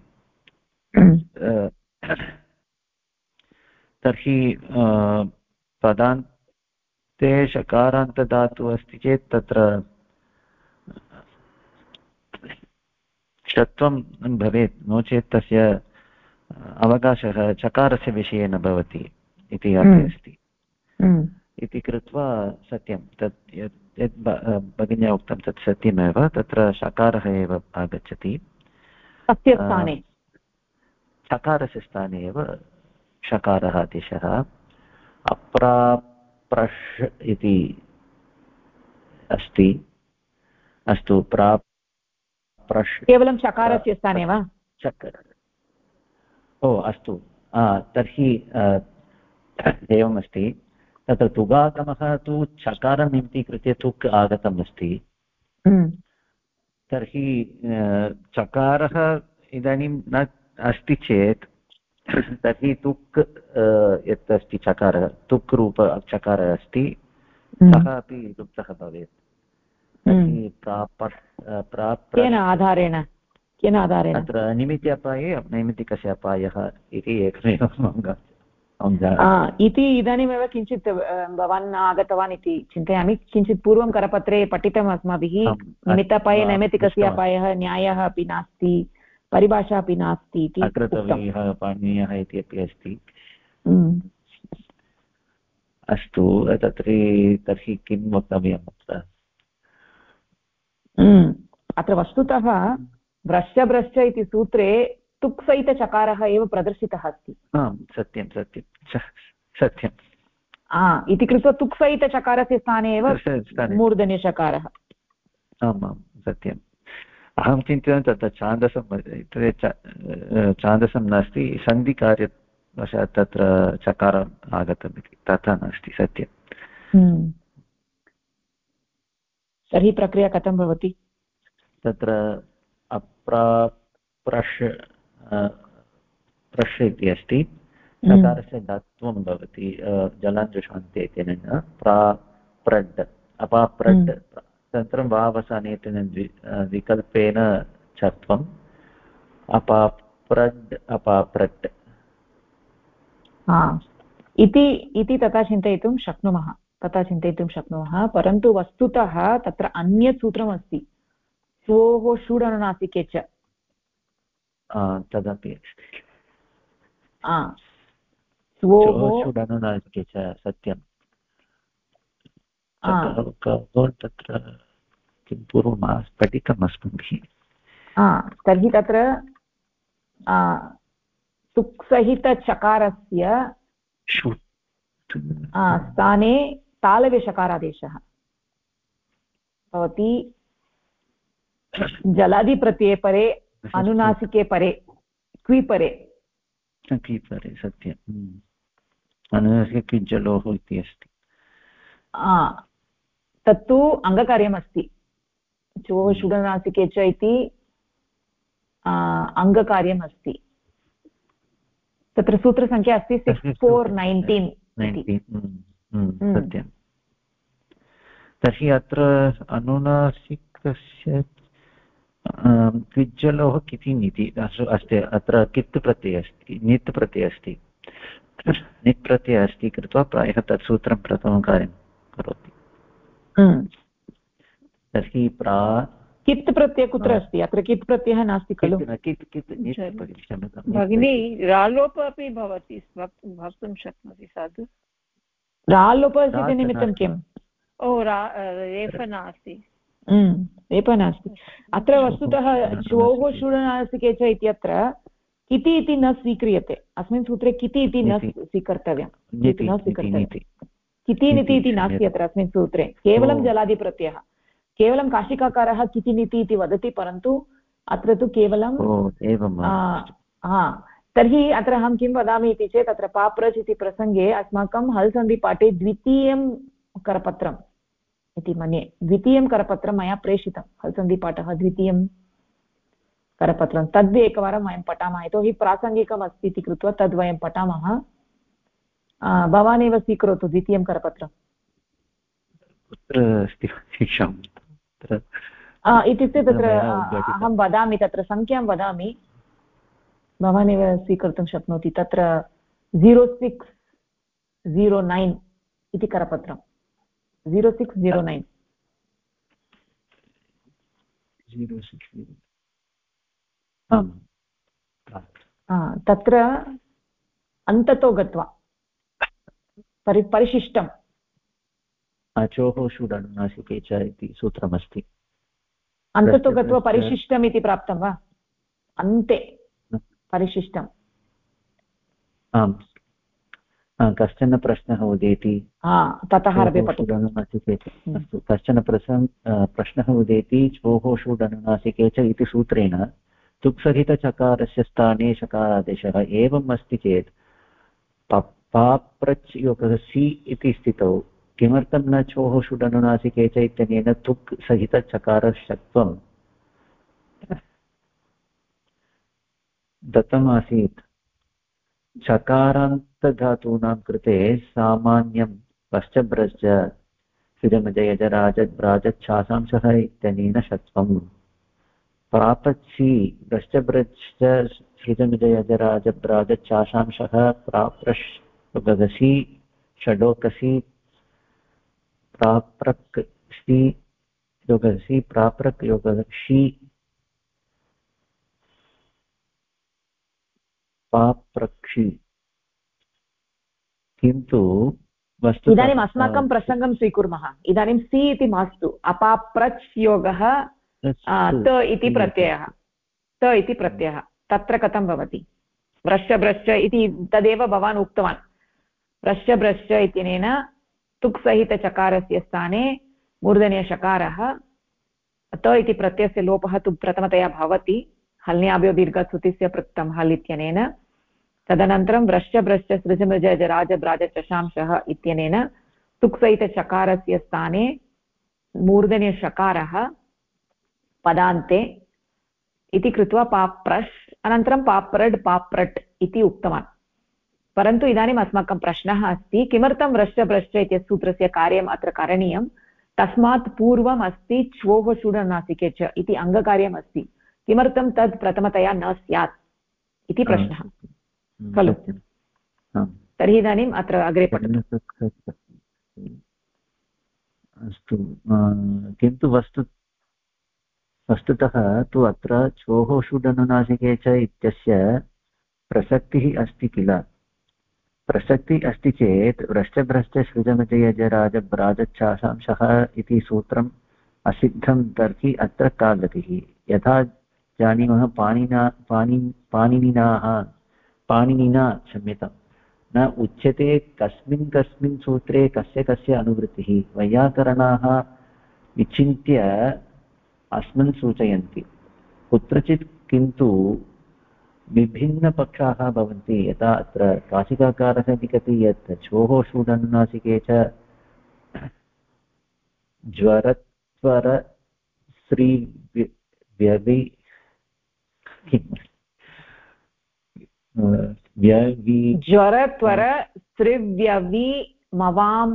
तर्हि पदान्ते शकारान्तधातुः अस्ति चेत् तत्र षत्वं भवेत् नो चेत् तस्य अवकाशः चकारस्य विषये न भवति इति अर्थे अस्ति इति कृत्वा सत्यं तत् यत् भगिन्या उक्तं तत् सत्यमेव तत्र शकारः एव आगच्छति तस्य स्थाने चकारस्य स्थाने एव शकारः आदेशः अप्राप्रश् इति अस्ति अस्तु प्राप्रश् केवलं चकारस्य स्थाने वा ओ अस्तु तर्हि एवमस्ति तत्र तुगागमः तु चकारं निमित्तीकृत्य तुक् आगतम् अस्ति तर्हि चकारः इदानीं न अस्ति चेत् तर्हि तुक् यत् अस्ति चकारः तुक् रूप चकारः अस्ति सः अपि लुप्तः भवेत् तर्हि केन आधारेण अत्र निमित्यापाये नैमित्तिकस्य अपायः इति एकमेव इति इदानीमेव किञ्चित् भवान् आगतवान् इति चिन्तयामि किञ्चित् पूर्वं करपत्रे पठितम् अस्माभिः निमित्तापाये नैमित्तिकस्य अपायः न्यायः अपि नास्ति परिभाषा अपि नास्ति इति अकृतवीयः पाणिनीयः इति अपि अस्ति अस्तु तर्हि किं वक्तव्यम् अत्र वस्तुतः भ्रश्च भ्रश्च इति सूत्रे तुक्सहितचकारः एव प्रदर्शितः अस्ति आम् सत्यं सत्यं सत्यम् इति कृत्वा तुक्सहितचकारस्य स्थाने एव मूर्धन्यचकारः आम् आम् सत्यम् अहं चिन्तयामि तत्र छान्दसं नास्ति सन्धिकार्यवशात् तत्र चकारम् आगतम् इति तथा नास्ति सत्यं तर्हि प्रक्रिया कथं भवति तत्र प्रश् इति अस्ति चकारस्य धात्वं भवति जलाञ्जुषान्ते इत्यनेन प्राप्रड् अपाप्रड् तदनन्तरं वावसाने विकल्पेन चत्वम् अपाप्रड् इति तथा चिन्तयितुं शक्नुमः परन्तु वस्तुतः तत्र अन्यत् सूत्रमस्ति स्वोः षूडनुनासिके च तदपि अस्ति श्वोः सत्यं तत्र किं पूर्वं पठितम् अस्माभिः। तर्हि तत्र सुक्सहितचकारस्य स्थाने तालव्यषकारादेशः भवति जलादिप्रत्यये परे अनुनासिके परे क्विपरे सत्यम् अनुनासिके क्विज्जलोः इति अस्ति। तत्तु अङ्गकार्यमस्ति चोः षुडनासिके च इति अङ्गकार्यमस्ति। तत्र सूत्रसङ्ख्या अस्ति 6419 सत्यं। तर्हि अत्र अनुनासिकस्य क्विज्जलोः किति नीति अस्ति। अत्र कित् प्रत्ययः अस्ति, नित् प्रत्ययः अस्ति, नित् प्रत्ययः अस्ति कृत्वा प्रायः तत् सूत्रं प्रथमं कार्यं करोति। तर्हि कित् प्रत्ययः कुत्र अस्ति? अत्र कित् प्रत्ययः नास्ति खलु। भगिनी रालोप अपि भवति, वक्तुं शक्नोति साधु। रालोप इति निमित्तं किम्? रेफ नास्ति, रेफ नास्ति। अत्र वस्तुतः श्वोः षुडनासिके च इत्यत्र किति इति न स्वीक्रियते। अस्मिन् सूत्रे किति इति न स्वीकर्तव्यं, किति नीति इति नास्ति अत्र अस्मिन् सूत्रे। केवलं जलादिप्रत्ययः, केवलं काशिकाकारः किति नीति इति वदति, परन्तु अत्र तु केवलं तर्हि अत्र अहं किं वदामि इति चेत् अत्र पाप्रच् इति प्रसङ्गे अस्माकं हल् सन्धिपाठे द्वितीयं करपत्रम् इति मन्ये, द्वितीयं करपत्रं मया प्रेषितं। हल् सन्धिपाठः द्वितीयं करपत्रं तद् एकवारं वयं पठामः, यतोहि प्रासङ्गिकम् अस्ति इति कृत्वा तद् वयं पठामः। भवान् एव स्वीकरोतु द्वितीयं करपत्रम्। इत्युक्ते तत्र अहं वदामि, तत्र सङ्ख्यां वदामि, भवान् एव स्वीकर्तुं शक्नोति। तत्र 0609 इति करपत्रं 0609 तत्र अन्ततो गत्वा परिशिष्टम् अचोः षुडनुनासिके च इति सूत्रमस्ति। अन्ततो गत्वा परिशिष्टम् इति प्राप्तं वा? अन्ते परिशिष्टम्। आम्, कश्चन प्रश्नः उदेति, ततः अस्तु, कश्चन प्रश्नः उदेति चोः षुडनुनासिके च इति सूत्रेण तुक्सहितचकारस्य स्थाने शकारादेशः एवम् अस्ति चेत् पाप्रच् योगः सि इति स्थितौ किमर्थं न चोः षुडनुनासिके च इत्यनेन तुक् सहितचकारशत्वं दत्तमासीत्। चकारान्तधातूनां कृते सामान्यं पश्चभ्रश्च सृजमजयजराजभ्राजच्छासांशः इत्यनेन शत्वं प्रापत्सि भ्रश्चभ्रश्च सृजमजयजराजभ्राजच्छासांशः प्राप्रश्गसि षडोकसि प्राप्रक् सी योगसि प्राप्रक् योगसि पाप्रक्षि। किन्तु वस्तुतः इदानीम् अस्माकं प्रसङ्गं स्वीकुर्मः। इदानीं सि इति मास्तु, अपाप्रच् योगः त इति प्रत्ययः, त इति प्रत्ययः तत्र कथं भवति? व्रश्चभ्रश्च इति तदेव भवान् उक्तवान्। व्रश्चभ्रश्च इत्यनेन तुक्सहितचकारस्य स्थाने मूर्धन्यषकारः, त इति प्रत्ययस्य लोपः तु प्रथमतया भवति हल्न्याभ्यो दीर्घसुतिस्य पृक्तं हल् इत्यनेन। तदनन्तरं व्रश्चभ्रश्च सृजमृजराजभ्राजचशांशः इत्यनेन तुक्सहितचकारस्य स्थाने मूर्धन्यषकारः पदान्ते इति कृत्वा पाप्रश्, अनन्तरं पाप्रड् पाप्रट् इति उक्तवान्। परन्तु इदानीम् अस्माकं प्रश्नः अस्ति, किमर्थं व्रश्चभ्रश्च इत्यस्य सूत्रस्य कार्यम् अत्र करणीयं? तस्मात् पूर्वम् अस्ति च्वोः षुडनुनासिके च इति अङ्गकार्यम् अस्ति, किमर्थं तद् प्रथमतया न स्यात् इति प्रश्नः खलु। तर्हि इदानीम् अत्र अग्रे पठतु। अस्तु, किन्तु वस्तु वस्तुतः तु अत्र चोः षुडनुनासिके च इत्यस्य प्रसक्तिः अस्ति किल। प्रसक्तिः अस्ति चेत् व्रश्चभ्रश्चसृजमजयजराजभ्राजच्छाशांशः इति सूत्रम् असिद्धं तर्हि अत्र का गतिः। यथा जानीमः पाणिनिना क्षम्यतां न उच्यते कस्मिन् कस्मिन् सूत्रे कस्य कस्य अनुवृत्तिः। वैयाकरणाः विचिन्त्य अस्मिन् सूचयन्ति कुत्रचित् किन्तु विभिन्नपक्षाः भवन्ति। यथा अत्र काशिकाकारः लिखति यत् चोः षूडनुनासिके च ज्वरत्वर श्री व्यवि ज्वरत्वर स्त्रिव्यविमवाम्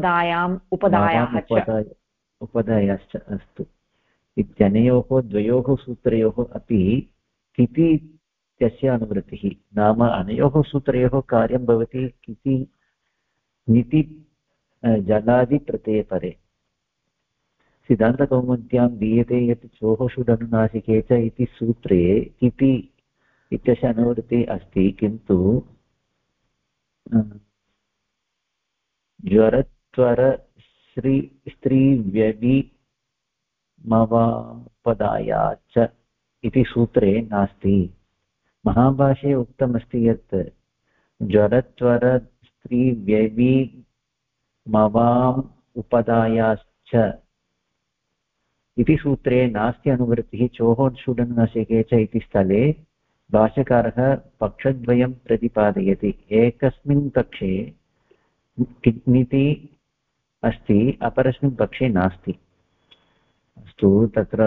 उपदायाश्च अस्तु इत्यनयोः द्वयोः सूत्रयोः अपि किति इत्यस्य अनुवृत्तिः। नाम अनयोः सूत्रयोः कार्यं भवति किति निति जलादिप्रत्ययपरे। सिद्धान्तकौमुद्यां दीयते यत् चोः षुडनुनासिके च इति सूत्रे किति इत्यस्य अनुवृत्तिः अस्ति, किन्तु ज्वरत्वर स्त्रीव्यविमवापदायाश्च इति सूत्रे नास्ति। महाभाष्ये उक्तमस्ति यत् ज्वरत्वर स्त्रीव्यविमवाम् उपदायाश्च इति सूत्रे नास्ति अनुवृत्तिः चोः षुडनुनासिके च इति स्थले भाष्यकारः पक्षद्वयं प्रतिपादयति। एकस्मिन् पक्षे किन्निति अस्ति, अपरस्मिन् पक्षे नास्ति। अस्तु, तत्र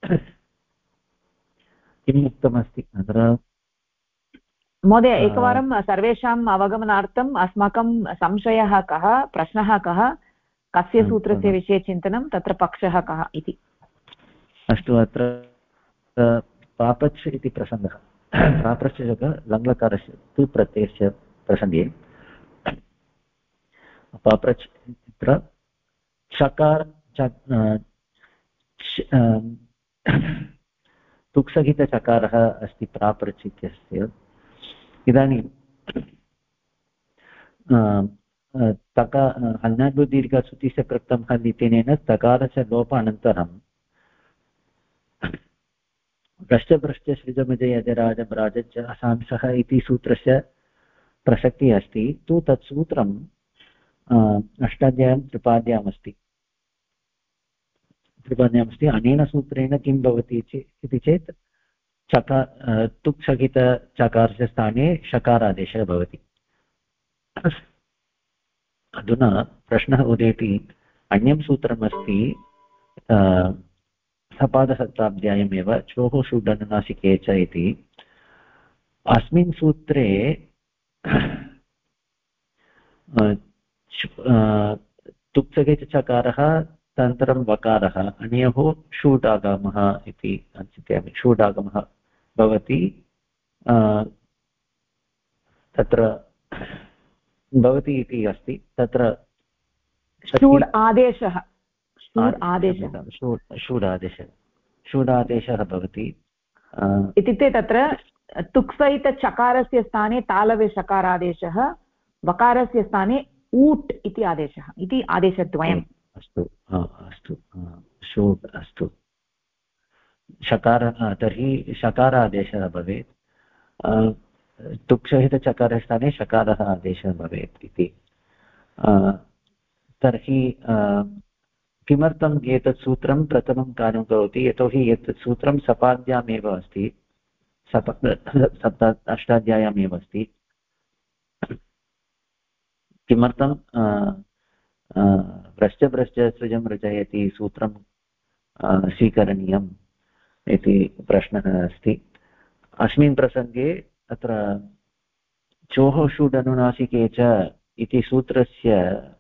किम् उक्तमस्ति अत्र महोदय? एकवारं सर्वेषाम् अवगमनार्थम् अस्माकं संशयः कः, प्रश्नः कः, कस्य सूत्रस्य विषये चिन्तनं, तत्र पक्षः कः इति। अस्तु, अत्र पापच् इति प्रसङ्गः। पापच् लङ्लकारस्य तु प्रत्ययस्य प्रसङ्गे पापच् इत्र चकार तुक्सहितचकारः अस्ति प्रापच् इत्यस्य। इदानीं हल्नाड्बुदीर्घसुतिस्य कृतं हल् इत्यनेन तकारस्य लोपानन्तरं भ्रष्टभ्रष्टसृजमजयजराजभ्राजच्च असांशः इति सूत्रस्य प्रसक्तिः अस्ति। तु तत् सूत्रम् अष्टाध्याय्यां त्रिपाद्यामस्ति। अनेन सूत्रेण किं भवति इति चेत् तुक्सहितचकारस्य स्थाने शकारादेशः भवति। अधुना प्रश्नः उदेति, अन्यं सूत्रमस्ति सपादसप्ताध्यायमेव चोः षुडनुनासिके च इति। अस्मिन् सूत्रे तुक्सहितचकारः तदनन्तरं वकारः, अनयोः षूडागमः इति चिन्तयामि। षूडागमः भवति, तत्र भवति इति अस्ति। तत्र षूड् आदेशः भवति। इत्युक्ते तत्र तुक्सहितचकारस्य स्थाने तालव्यषकारादेशः, वकारस्य स्थाने ऊट् इति आदेशः, इति आदेशद्वयम्। अस्तु षूड् अस्तु। तर्हि शकारादेशः भवेत्, तुक्सहितचकारस्य स्थाने शकारः आदेशः भवेत् इति। तर्हि किमर्थम् एतत् सूत्रं प्रथमं कार्यं करोति? यतोहि एतत् सूत्रं सपाद्यामेव अस्ति, अष्टाध्याय्यामेव अस्ति। किमर्थं भ्रश्च सृजं रचयति सूत्रं स्वीकरणीयम् इति प्रश्नः अस्ति। अस्मिन् प्रसङ्गे अत्र चोः षुडनुनासिके च इति सूत्रस्य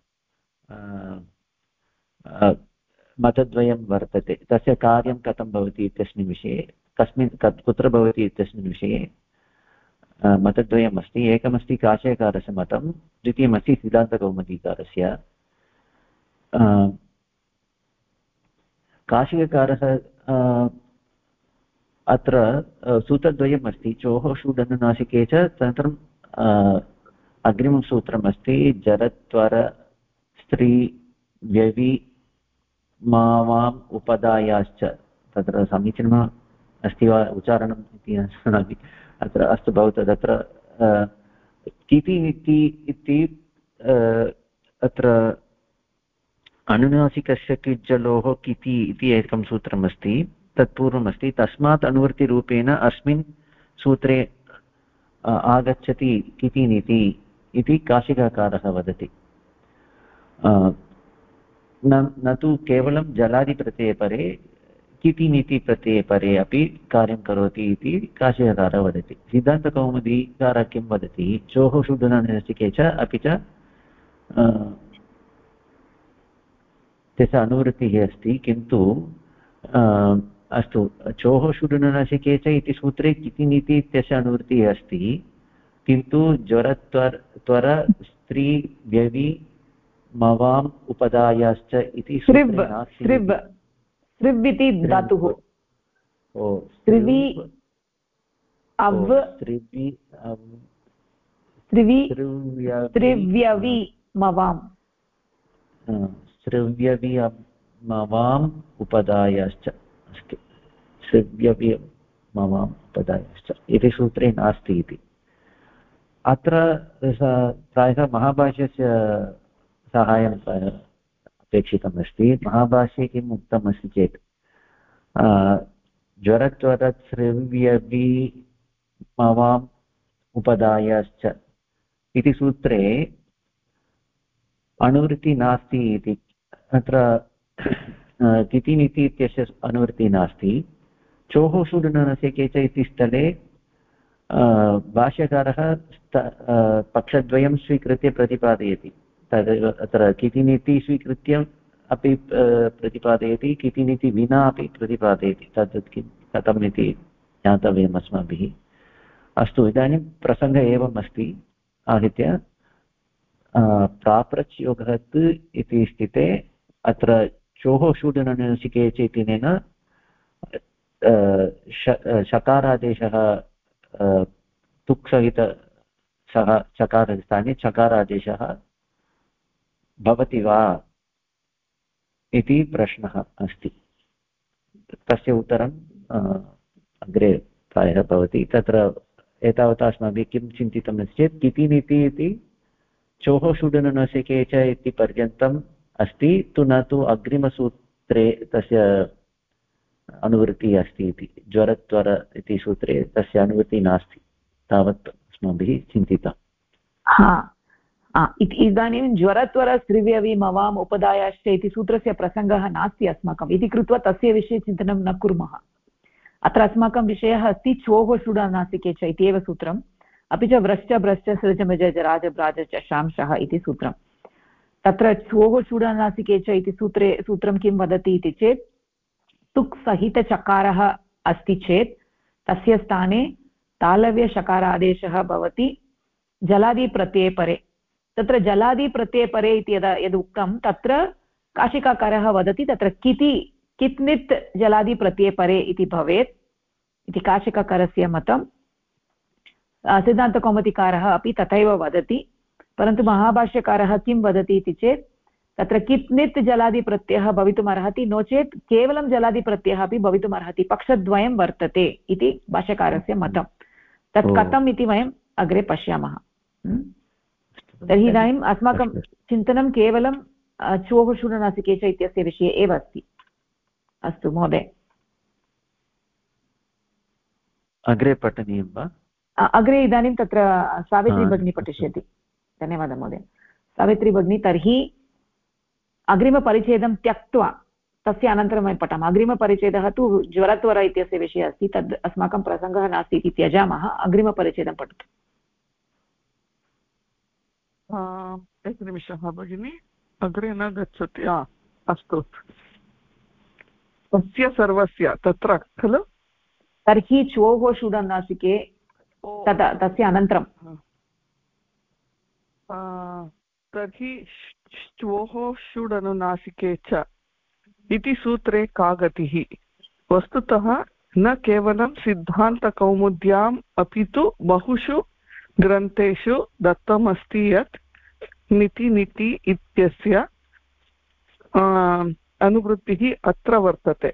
मतद्वयं वर्तते। तस्य कार्यं कथं भवति इत्यस्मिन् विषये, कुत्र भवति इत्यस्मिन् विषये मतद्वयम् अस्ति। एकमस्ति काशिकाकारस्य मतं, द्वितीयमस्ति सिद्धान्तकौमुदीकारस्य। काशिकाकारः अत्र सूत्रद्वयम् अस्ति चोः षूडनुनासिके च तदनन्तरं अग्रिमं सूत्रम् अस्ति जरत्वर स्त्री व्यवि मावाम् उपदायाश्च तत्र समीचीनम् अस्ति वा उच्चारणम् इति न जानामि अत्र अस्तु भवतु तत्र किति इति अत्र अनुनासिकस्य किज्जलोः किति इति एकं सूत्रमस्ति तत्पूर्वमस्ति तस्मात् अनुवृत्तिरूपेण अस्मिन् सूत्रे आगच्छति किति नीति इति काशिकाकारः वदति न तु केवलं जलादिप्रत्यये परे किति नीति प्रत्यये परे अपि कार्यं करोति इति काशिकाकारः वदति सिद्धान्तकौमुदीकारः किं वदति चोः षुडनुनासिके च अपि च तस्य अनुवृत्तिः अस्ति किन्तु अस्तु चोः षुडनुनासिके च इति सूत्रे किति नीति इत्यस्य अनुवृत्तिः अस्ति किन्तु ज्वरत्वर स्त्री व्यवि मवाम् उपदायाश्च इति स्त्रिव् इति धातुः स्त्रिव्यवि मवाम् स्रव्यवि मवाम् उपदायाश्च अस्ति स्रव्यवि मवाम् उपदायाश्च इति सूत्रे नास्ति इति अत्र प्रायः महाभाष्यस्य साहाय्यं अपेक्षितमस्ति महाभाष्ये किम् उक्तमस्ति चेत् ज्वरत्वरत्स्रव्यवि मवाम् उपदायाश्च इति सूत्रे अनुवृत्तिः नास्ति इति अत्र किति नीति इत्यस्य अनुवृत्तिः नास्ति चोः षुडनुनासिके च इति स्थले भाष्यकारः पक्षद्वयं स्वीकृत्य प्रतिपादयति तदेव अत्र किति नीति स्वीकृत्य अपि प्रतिपादयति किति नीति विना अपि प्रतिपादयति तद् कथम् इति ज्ञातव्यम् अस्माभिः अस्तु इदानीं प्रसङ्गः एवम् अस्ति आहत्य प्राप्रच् योगः इति स्थिते अत्र चोः षुडनुनासिके च इत्यनेन शकारादेशः तुक्सहित सः चकारस्थाने चकारादेशः भवति वा इति प्रश्नः अस्ति तस्य उत्तरम् अग्रे प्रायः भवति तत्र एतावता अस्माभिः किं चिन्तितमस्ति चेत् किति नीति इति चोः षुडनुनासिके च इति पर्यन्तम् अस्ति तु न तु अग्रिमसूत्रे तस्य अनुवृत्तिः अस्ति इति ज्वरत्वर इति सूत्रे तस्य अनुवृत्तिः नास्ति तावत् अस्माभिः चिन्तितम् इदानीं ज्वरत्वर स्त्रिव्यवि मवाम् उपदायाश्च इति सूत्रस्य प्रसङ्गः नास्ति अस्माकम् इति कृत्वा तस्य विषये चिन्तनं न कुर्मः अत्र अस्माकं विषयः अस्ति चोः षुडनुनासिके च इति एव सूत्रम् अपि च व्रश्च भ्रश्च सृजमज जराज ब्राज च शांशः इति सूत्रम् तत्र चोः षुडनुनासिके च इति सूत्रं किं वदति इति चेत् तुक् सहितचकारः अस्ति चेत् तस्य स्थाने तालव्यशकारादेशः भवति जलादिप्रत्यये परे तत्र जलादिप्रत्यये इति यद् उक्तं तत्र काशिकाकारः वदति तत्र कित्नित् जलादिप्रत्यये परे इति भवेत् इति काशिकाकारस्य मतं सिद्धान्तकौमुदीकारः अपि तथैव वदति परन्तु महाभाष्यकारः किं वदति इति चेत् तत्र कित्नित् जलादिप्रत्ययः भवितुमर्हति नो चेत् केवलं जलादिप्रत्ययः अपि भवितुमर्हति पक्षद्वयं वर्तते इति भाष्यकारस्य मतं तत् कथम् इति वयम् अग्रे पश्यामः तर्हि इदानीम् अस्माकं चिन्तनं केवलं चोः षुडनुनासिके च इत्यस्य विषये एव अस्ति अस्तु महोदय अग्रे पठनीयं वा अग्रे इदानीं तत्र सावित्री भगिनी पठिष्यति धन्यवादः महोदय सावित्री भगिनी तर्हि अग्रिमपरिच्छेदं त्यक्त्वा तस्य अनन्तरं वयं पठामः अग्रिमपरिच्छेदः तु ज्वरत्वर इत्यस्य विषये अस्ति तद् अस्माकं प्रसङ्गः नास्ति इति त्यजामः अग्रिमपरिच्छेदं पठतु एकनिमिषः भगिनी अग्रे न गच्छति अस्तु तस्य सर्वस्य तत्र खलु तर्हि चोः षुडनुनासिके तस्य अनन्तरं तर्हि च्वोः षुडनुनासिके च इति सूत्रे का गतिः वस्तुतः न केवलं सिद्धान्तकौमुद्याम् अपि तु बहुषु ग्रन्थेषु दत्तमस्ति यत् निति निति इत्यस्य अनुवृत्तिः अत्र वर्तते।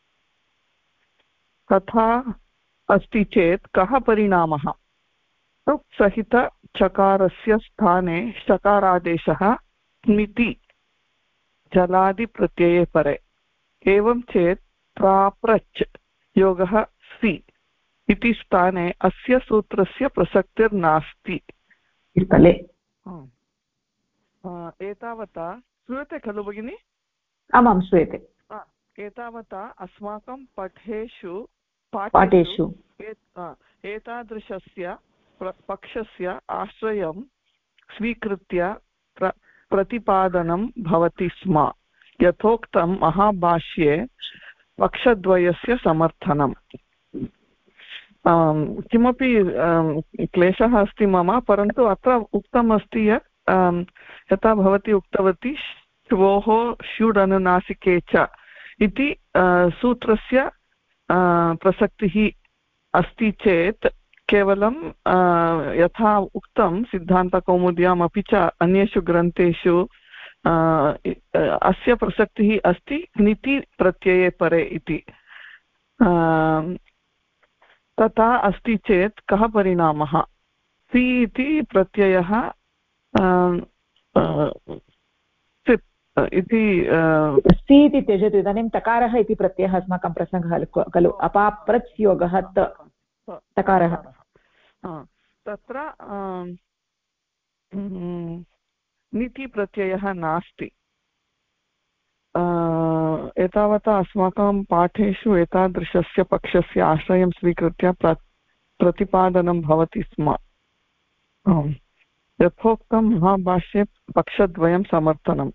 तथा अस्ति चेत् कः परिणामः? तुक् सहितचकारस्य स्थाने शकारादेशः निति जलादिप्रत्यये परे। एवं चेत् प्राप्रच् योगः सि इति स्थाने अस्य सूत्रस्य प्रसक्तिर्नास्ति। एतावता श्रूयते खलु भगिनि? आमां श्रूयते। एतावता अस्माकं पाठेषु एतादृशस्य पक्षस्य आश्रयं स्वीकृत्य प्रतिपादनं भवति स्म। यथोक्तं महाभाष्ये पक्षद्वयस्य समर्थनम्। किमपि क्लेशः अस्ति मम, परन्तु अत्र उक्तमस्ति यत् यथा भवती उक्तवती श्वोः ष्युडनुनासिके च इति सूत्रस्य प्रसक्तिः अस्ति चेत् केवलं यथा उक्तं सिद्धान्तकौमुद्याम् अपि च अन्येषु ग्रन्थेषु अस्य प्रसक्तिः अस्ति निति प्रत्यये परे इति। तथा अस्ति चेत् कः परिणामः? सि इति प्रत्ययः इति सि इति त्यजतु। इदानीं तकारः इति प्रत्ययः अस्माकं प्रसङ्गः खलु। अपाप्रच् योगः तकारः। तत्र निति प्रत्ययः नास्ति। एतावता अस्माकं पाठेषु एतादृशस्य पक्षस्य आश्रयं स्वीकृत्य प्रतिपादनं भवति स्म। यथोक्तं महाभाष्ये पक्षद्वयं समर्थनं।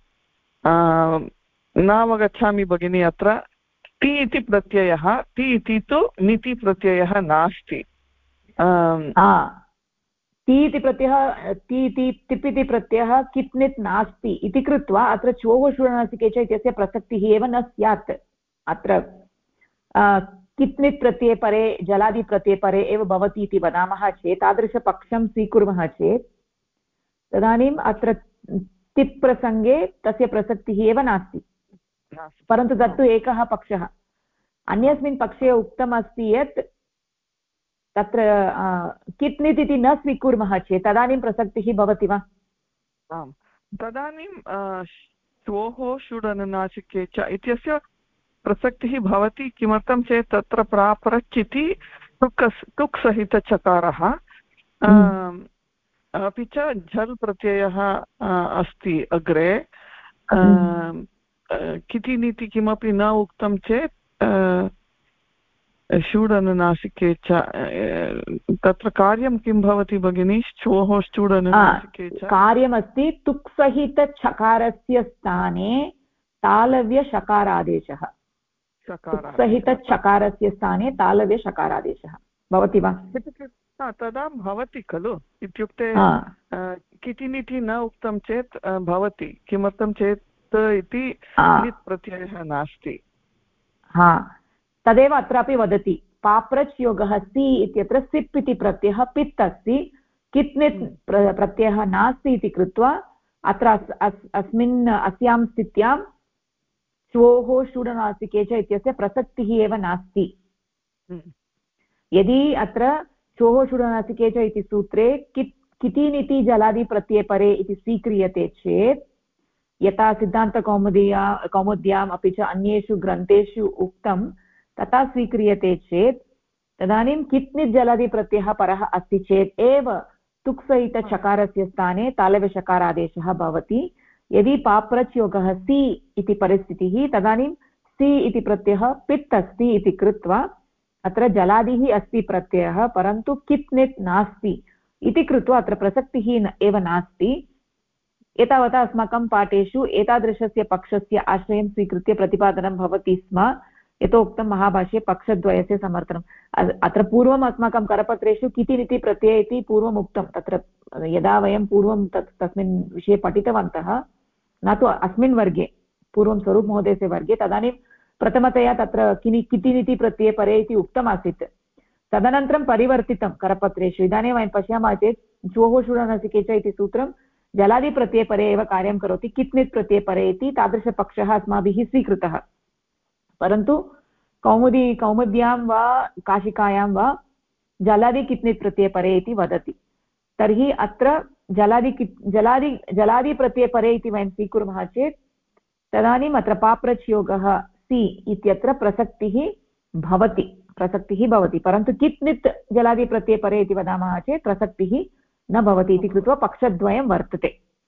नावगच्छामि भगिनी, अत्र ति इति प्रत्ययः, ति इति तु निति प्रत्ययः नास्ति। ति इति प्रत्ययः, ति इति तिप् इति प्रत्ययः कित्नित् नास्ति इति कृत्वा अत्र चोः षुडनुनासिके च इत्यस्य प्रसक्तिः एव न स्यात्। अत्र कित्नित् प्रत्यये परे जलादिप्रत्यये परे एव भवति इति वदामः चेत्, तादृशपक्षं स्वीकुर्मः चेत् तदानीम् अत्र तिप् प्रसङ्गे तस्य प्रसक्तिः एव नास्ति। परन्तु तत्तु एकः पक्षः। अन्यस्मिन् पक्षे उक्तमस्ति यत् तत्र कित्नित् इति न स्वीकुर्मः चेत् तदानीं प्रसक्तिः भवति वा? आम्, तदानीं श्वोः षुडनुनासिके च इत्यस्य प्रसक्तिः भवति। किमर्थं चेत् तत्र प्राप्रच् इति तुक् सहितचकारः, अपि च झल् प्रत्ययः अस्ति अग्रे। किति नीति किमपि न उक्तं चेत् षूडनुनासिके च तत्र कार्यं किं भवति भगिनी? श्वोः षूडनुनासिके च कार्यमस्ति तुक्सहितचकारस्य स्थाने तालव्यषकारादेशः। तुक्सहितचकारस्य स्थाने तालव्यषकारादेशः भवति वा? तदा भवति खलु। इत्युक्ते कितिनिति न उक्तं चेत् भवति। किमर्थं चेत् इति नित् प्रत्ययः नास्ति। तदेव अत्रापि वदति। पाप्रच् योगः सि इत्यत्र सिप् इति प्रत्ययः पित् अस्ति, कित्नित् प्रत्ययः नास्ति इति कृत्वा अत्र अस्यां स्थित्यां श्वोः षूडनुनासिके च इत्यस्य प्रसक्तिः एव नास्ति। यदि अत्र श्वोः षूडनुनासिके च इति सूत्रे कितिनिति जलादिप्रत्यये परे इति स्वीक्रियते चेत्, यथा सिद्धान्तकौमुद्याम् अपि च अन्येषु ग्रन्थेषु उक्तं तथा स्वीक्रियते चेत् तदानीं कित्नित् जलादिप्रत्ययः परः अस्ति चेत् एव तुक्सहितचकारस्य स्थाने तालव्यषकारादेशः भवति। यदि पाप्रच् योगः सि इति परिस्थितिः, तदानीं सि इति प्रत्ययः पित् अस्ति इति कृत्वा अत्र जलादिः अस्ति प्रत्ययः, परन्तु कित्नित् नास्ति इति कृत्वा अत्र प्रसक्तिः एव नास्ति। एतावता अस्माकं पाठेषु एतादृशस्य पक्षस्य आश्रयं स्वीकृत्य प्रतिपादनं भवति स्म। यथोक्तं महाभाष्ये पक्षद्वयस्य समर्थनम्। अत्र पूर्वम् अस्माकं करपत्रेषु कितिनिति प्रत्यय इति पूर्वम् उक्तं। तत्र यदा वयं पूर्वं तस्मिन् विषये पठितवन्तः, न तु अस्मिन् वर्गे, पूर्वं स्वरूपमहोदयस्य वर्गे, तदानीं प्रथमतया तत्र कितिनिति प्रत्यये परे इति उक्तमासीत्, तदनन्तरं परिवर्तितं करपत्रेषु। इदानीं वयं पश्यामः चेत् चोः शूडनसिके च इति सूत्रं जलादिप्रत्यये परे एव कार्यं करोति, कित्नित् प्रत्यये परे इति तादृशपक्षः अस्माभिः स्वीकृतः। परन्तु कौमुद्यां वा काशिकायां वा जलादि कित्नित् प्रत्यये परे इति वदति। तर्हि अत्र जलादि प्रत्यये परे इति वयं स्वीकुर्मः चेत् तदानीम् अत्र पाप्रच्योगः सि इत्यत्र प्रसक्तिः भवति, परन्तु कित्नित् जलादि प्रत्यये परे इति वदामः चेत् प्रसक्तिः न भवति इति कृत्वा पक्षद्वयं वर्तते।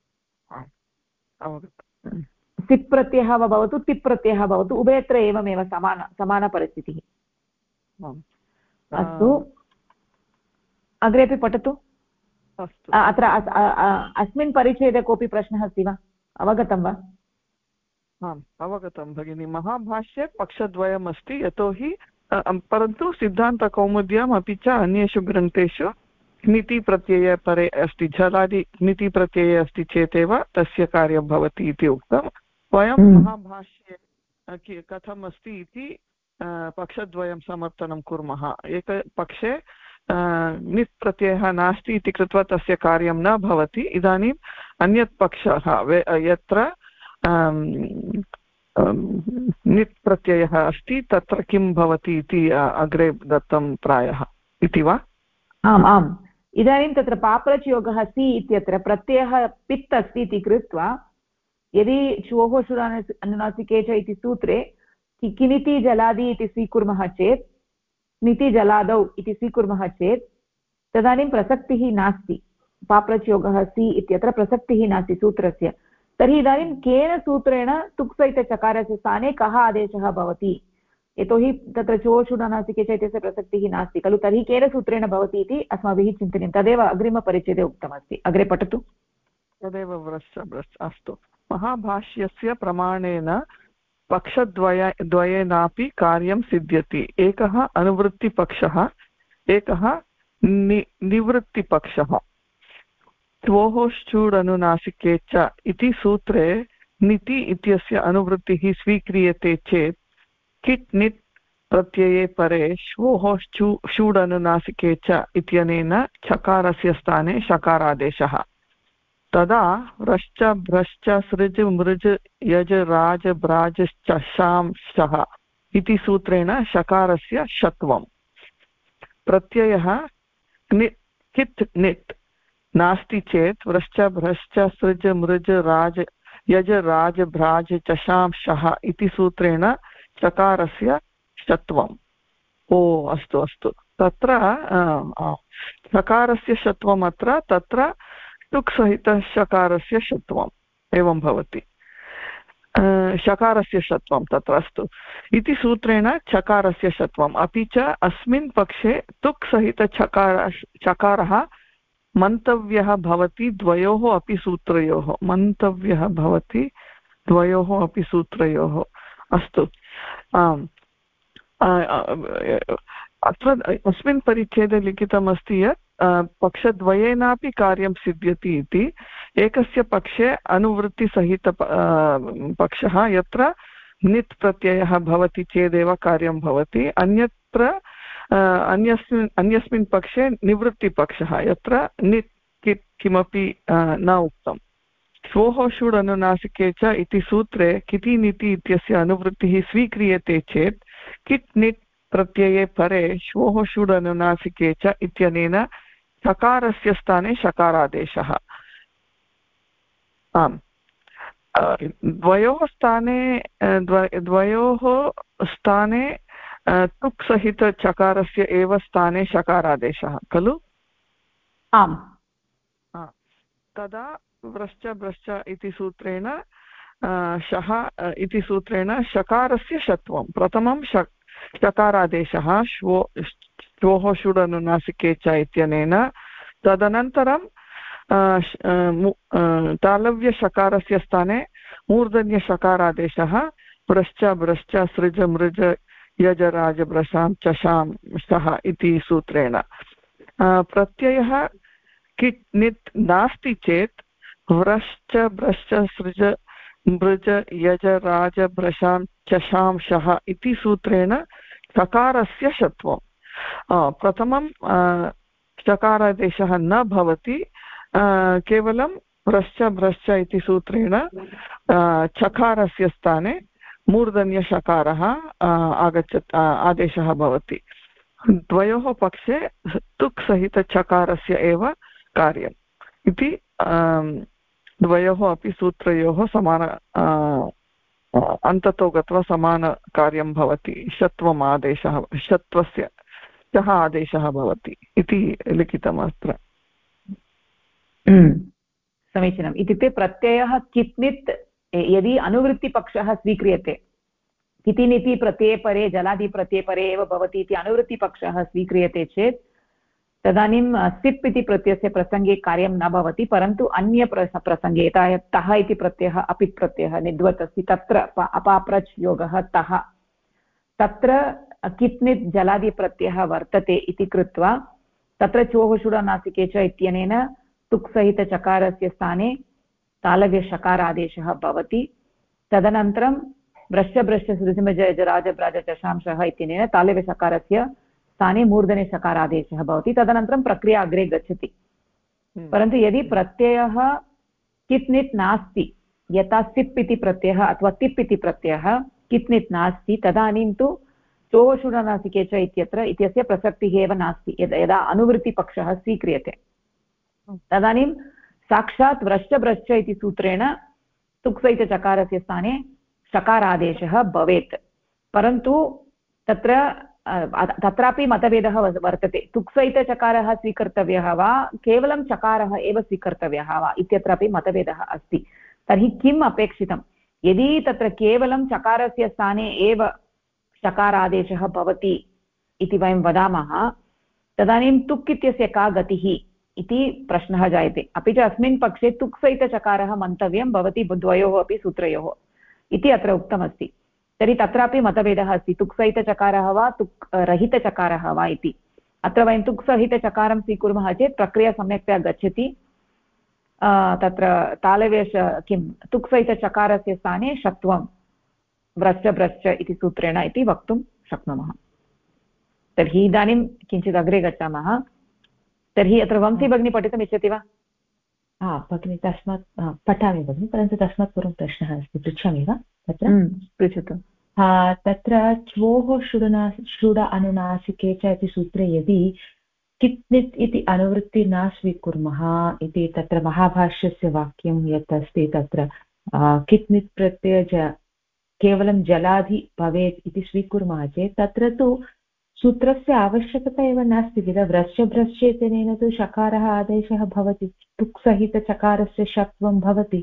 सिप् प्रत्ययः वा भवतु तिप् प्रत्ययः भवतु, उभयत्र एवमेव समानपरिस्थितिः। अस्तु, अग्रेपि पठतु। अत्र अस्मिन् परिच्छेदे कोऽपि प्रश्नः अस्ति वा, अवगतं वा? आम्, अवगतं भगिनी। महाभाष्ये पक्षद्वयम् अस्ति, यतोहि परन्तु सिद्धान्तकौमुद्याम् अपि च अन्येषु ग्रन्थेषु नीति प्रत्यये परे अस्ति, जलादि नीति प्रत्यये अस्ति चेदेव तस्य कार्यं भवति इति उक्तं। वयं महाभाष्ये कथम् अस्ति इति पक्षद्वयं समर्थनं कुर्मः। एकपक्षे नित् प्रत्ययः नास्ति इति कृत्वा तस्य कार्यं न भवति। इदानीम् अन्यत् पक्षः यत्र नित् प्रत्ययः अस्ति तत्र किं भवति इति अग्रे दत्तं प्रायः इति वा? आम् आम्, इदानीं तत्र पाप्रच्योगः सि इत्यत्र प्रत्ययः पित् अस्ति इति कृत्वा यदि श्वोः शुरानुनासिके च इति सूत्रे किनिति जलादि इति स्वीकुर्मः चेत्, निति जलादौ इति स्वीकुर्मः चेत् तदानीं प्रसक्तिः नास्ति, पाप्रच्योगः सि इत्यत्र प्रसक्तिः नास्ति सूत्रस्य। तर्हि इदानीं केन सूत्रेण तुक्सहितचकारस्य स्थाने कः आदेशः भवति, यतोहि तत्र चोषुडनासिके च इत्यस्य प्रसक्तिः नास्ति खलु, तर्हि केन सूत्रेण भवति इति अस्माभिः चिन्तनीयं। तदेव अग्रिमपरिच्छेदे उक्तमस्ति। अग्रे पठतु। तदेव अस्तु। महाभाष्यस्य प्रमाणेन पक्षद्वयेनापि कार्यं सिद्ध्यति। एकः अनुवृत्तिपक्षः, एकः निवृत्तिपक्षः। त्वोः श्चूडनुनासिके च इति सूत्रे निति इत्यस्य अनुवृत्तिः स्वीक्रियते चेत् किट् निट् प्रत्यये परे श्वोः शूडनुनासिके च इत्यनेन चकारस्य स्थाने शकारादेशः। तदा व्रश्च भ्रश्च सृज मृज यज राज भ्राजश्च शां शः इति सूत्रेण शकारस्य षत्वम्। प्रत्ययः कित् निट् नास्ति चेत् व्रश्च भ्रश्च सृज मृज राज यज राज भ्राज च शां शः इति सूत्रेण चकारस्य षत्वम्। अस्तु अस्तु, तत्र चकारस्य षत्वम् अत्र तत्र टुक् सहित शकारस्य षत्वम् एवं भवति। शकारस्य षत्वं तत्र अस्तु इति सूत्रेण चकारस्य षत्वम्। अपि च अस्मिन् पक्षे तुक् सहित चकारः मन्तव्यः भवति द्वयोः अपि सूत्रयोः, मन्तव्यः भवति द्वयोः अपि सूत्रयोः। अस्तु, अत्र अस्मिन् परिच्छेदे लिखितमस्ति यत् पक्षद्वयेनापि कार्यं सिद्ध्यति इति। एकस्य पक्षे अनुवृत्तिसहित पक्षः यत्र नित् प्रत्ययः भवति चेदेव कार्यं भवति, अन्यत्र अन्यस्मिन् पक्षे निवृत्तिपक्षः यत्र नित् कित् किमपि न उक्तं। श्वोः षुडनुनासिके च इति सूत्रे किति निति इत्यस्य अनुवृत्तिः स्वीक्रियते चेत् किट् निट् प्रत्यये परे श्वोः षुडनुनासिके च इत्यनेन चकारस्य स्थाने शकारादेशः। आम्, द्वयोः स्थाने तुक् सहित चकारस्य एव स्थाने शकारादेशः खलु? आम्। तदा व्रश्च भ्रश्च इति सूत्रेण शः इति सूत्रेण शकारस्य षत्वं। प्रथमं शकारादेशः श्वोः षुडनुनासिके च इत्यनेन, तदनन्तरं तालव्यशकारस्य स्थाने मूर्धन्यशकारादेशः व्रश्च भ्रश्च सृज मृज यज राज भ्रशां चशां शः इति सूत्रेण। प्रत्ययः किट् नित् नास्ति चेत् व्रश्च भ्रश्च सृज मृज यज राज भ्रशां चशांशः इति सूत्रेण चकारस्य षत्वं प्रथमं चकारादेशः न भवति केवलं भ्रश्च भ्रश्च इति सूत्रेण चकारस्य स्थाने मूर्धन्यषकारः आदेशः भवति द्वयोः पक्षे तुक् सहितचकारस्य एव कार्यम् इति द्वयोः अपि सूत्रयोः समान अन्ततो गत्वा समानकार्यं भवति षत्वम् आदेशः षत्वस्य सः आदेशः भवति इति लिखितम् अत्र समीचीनम् इत्युक्ते प्रत्ययः कित्नित् यदि अनुवृत्तिपक्षः स्वीक्रियते कितिनिति प्रत्यये परे जलादिप्रत्यये परे एव भवति इति अनुवृत्तिपक्षः स्वीक्रियते चेत् तदानीं सिप् इति प्रत्ययस्य प्रसङ्गे कार्यं न भवति परन्तु अन्य प्रसङ्गे यथा तः इति प्रत्ययः अपित् प्रत्ययः निद्वत् अस्ति तत्र अपाप्रच् योगः तः तत्र कित्नित् जलादिप्रत्ययः वर्तते इति कृत्वा तत्र चोः शुडनासिके च इत्यनेन तुक्सहितचकारस्य स्थाने तालव्यषकारादेशः भवति तदनन्तरं भ्रश्च भ्रश्च सृजराजभ्राज चशांशः इत्यनेन तालव्यषकारस्य स्थाने मूर्धने सकारादेशः भवति तदनन्तरं प्रक्रिया अग्रे गच्छति परन्तु यदि प्रत्ययः कित्नित् नास्ति यथा सिप् इति प्रत्ययः अथवा तिप् इति प्रत्ययः कित्नित् नास्ति तदानीं तु चोः शुडनासिके च इत्यस्य प्रसक्तिः एव नास्ति यदा अनुवृत्तिपक्षः स्वीक्रियते तदानीं साक्षात् व्रश्च भ्रश्च इति सूत्रेण तुक्सहितचकारस्य स्थाने शकारादेशः भवेत् परन्तु तत्रापि मतभेदः वर्तते तुक्सहितचकारः स्वीकर्तव्यः वा केवलं चकारः एव स्वीकर्तव्यः वा इत्यत्रापि मतभेदः अस्ति तर्हि किम् अपेक्षितं यदि तत्र केवलं चकारस्य स्थाने एव शकारादेशः भवति इति वयं वदामः तदानीं तुक् इत्यस्य का गतिः इति प्रश्नः जायते अपि च अस्मिन् पक्षे तुक्सहितचकारः मन्तव्यं भवति द्वयोः अपि सूत्रयोः इति अत्र उक्तमस्ति तर्हि तत्रापि मतभेदः अस्ति तुक्सहितचकारः वा तुक् रहितचकारः वा इति अत्र वयं तुक्सहितचकारं स्वीकुर्मः चेत् प्रक्रिया सम्यक्तया गच्छति तत्र तालव्यश किं तुक्सहितचकारस्य स्थाने षत्वं व्रश्च भ्रश्च इति सूत्रेण इति वक्तुं शक्नुमः तर्हि इदानीं किञ्चित् अग्रे गच्छामः तर्हि अत्र वंशी भगिनी पठितुम् इच्छति वा भगिनि तस्मात् पठामि भगिनि परन्तु तस्मात् पूर्वं प्रश्नः अस्ति पृच्छामि वा तत्र पृच्छतु तत्र च्वोः शुड अनुनासिके च इति सूत्रे यदि कित्नित् इति अनुवृत्ति न स्वीकुर्मः इति तत्र महाभाष्यस्य वाक्यं यत् अस्ति तत्र कित्नित् प्रत्यय केवलं जलादि भवेत् इति स्वीकुर्मः चेत् तत्र तु सूत्रस्य आवश्यकता एव नास्ति किल व्रश्च भ्रश्च इत्यनेन तु शकारः आदेशः भवति तुक्सहितचकारस्य षत्वं भवति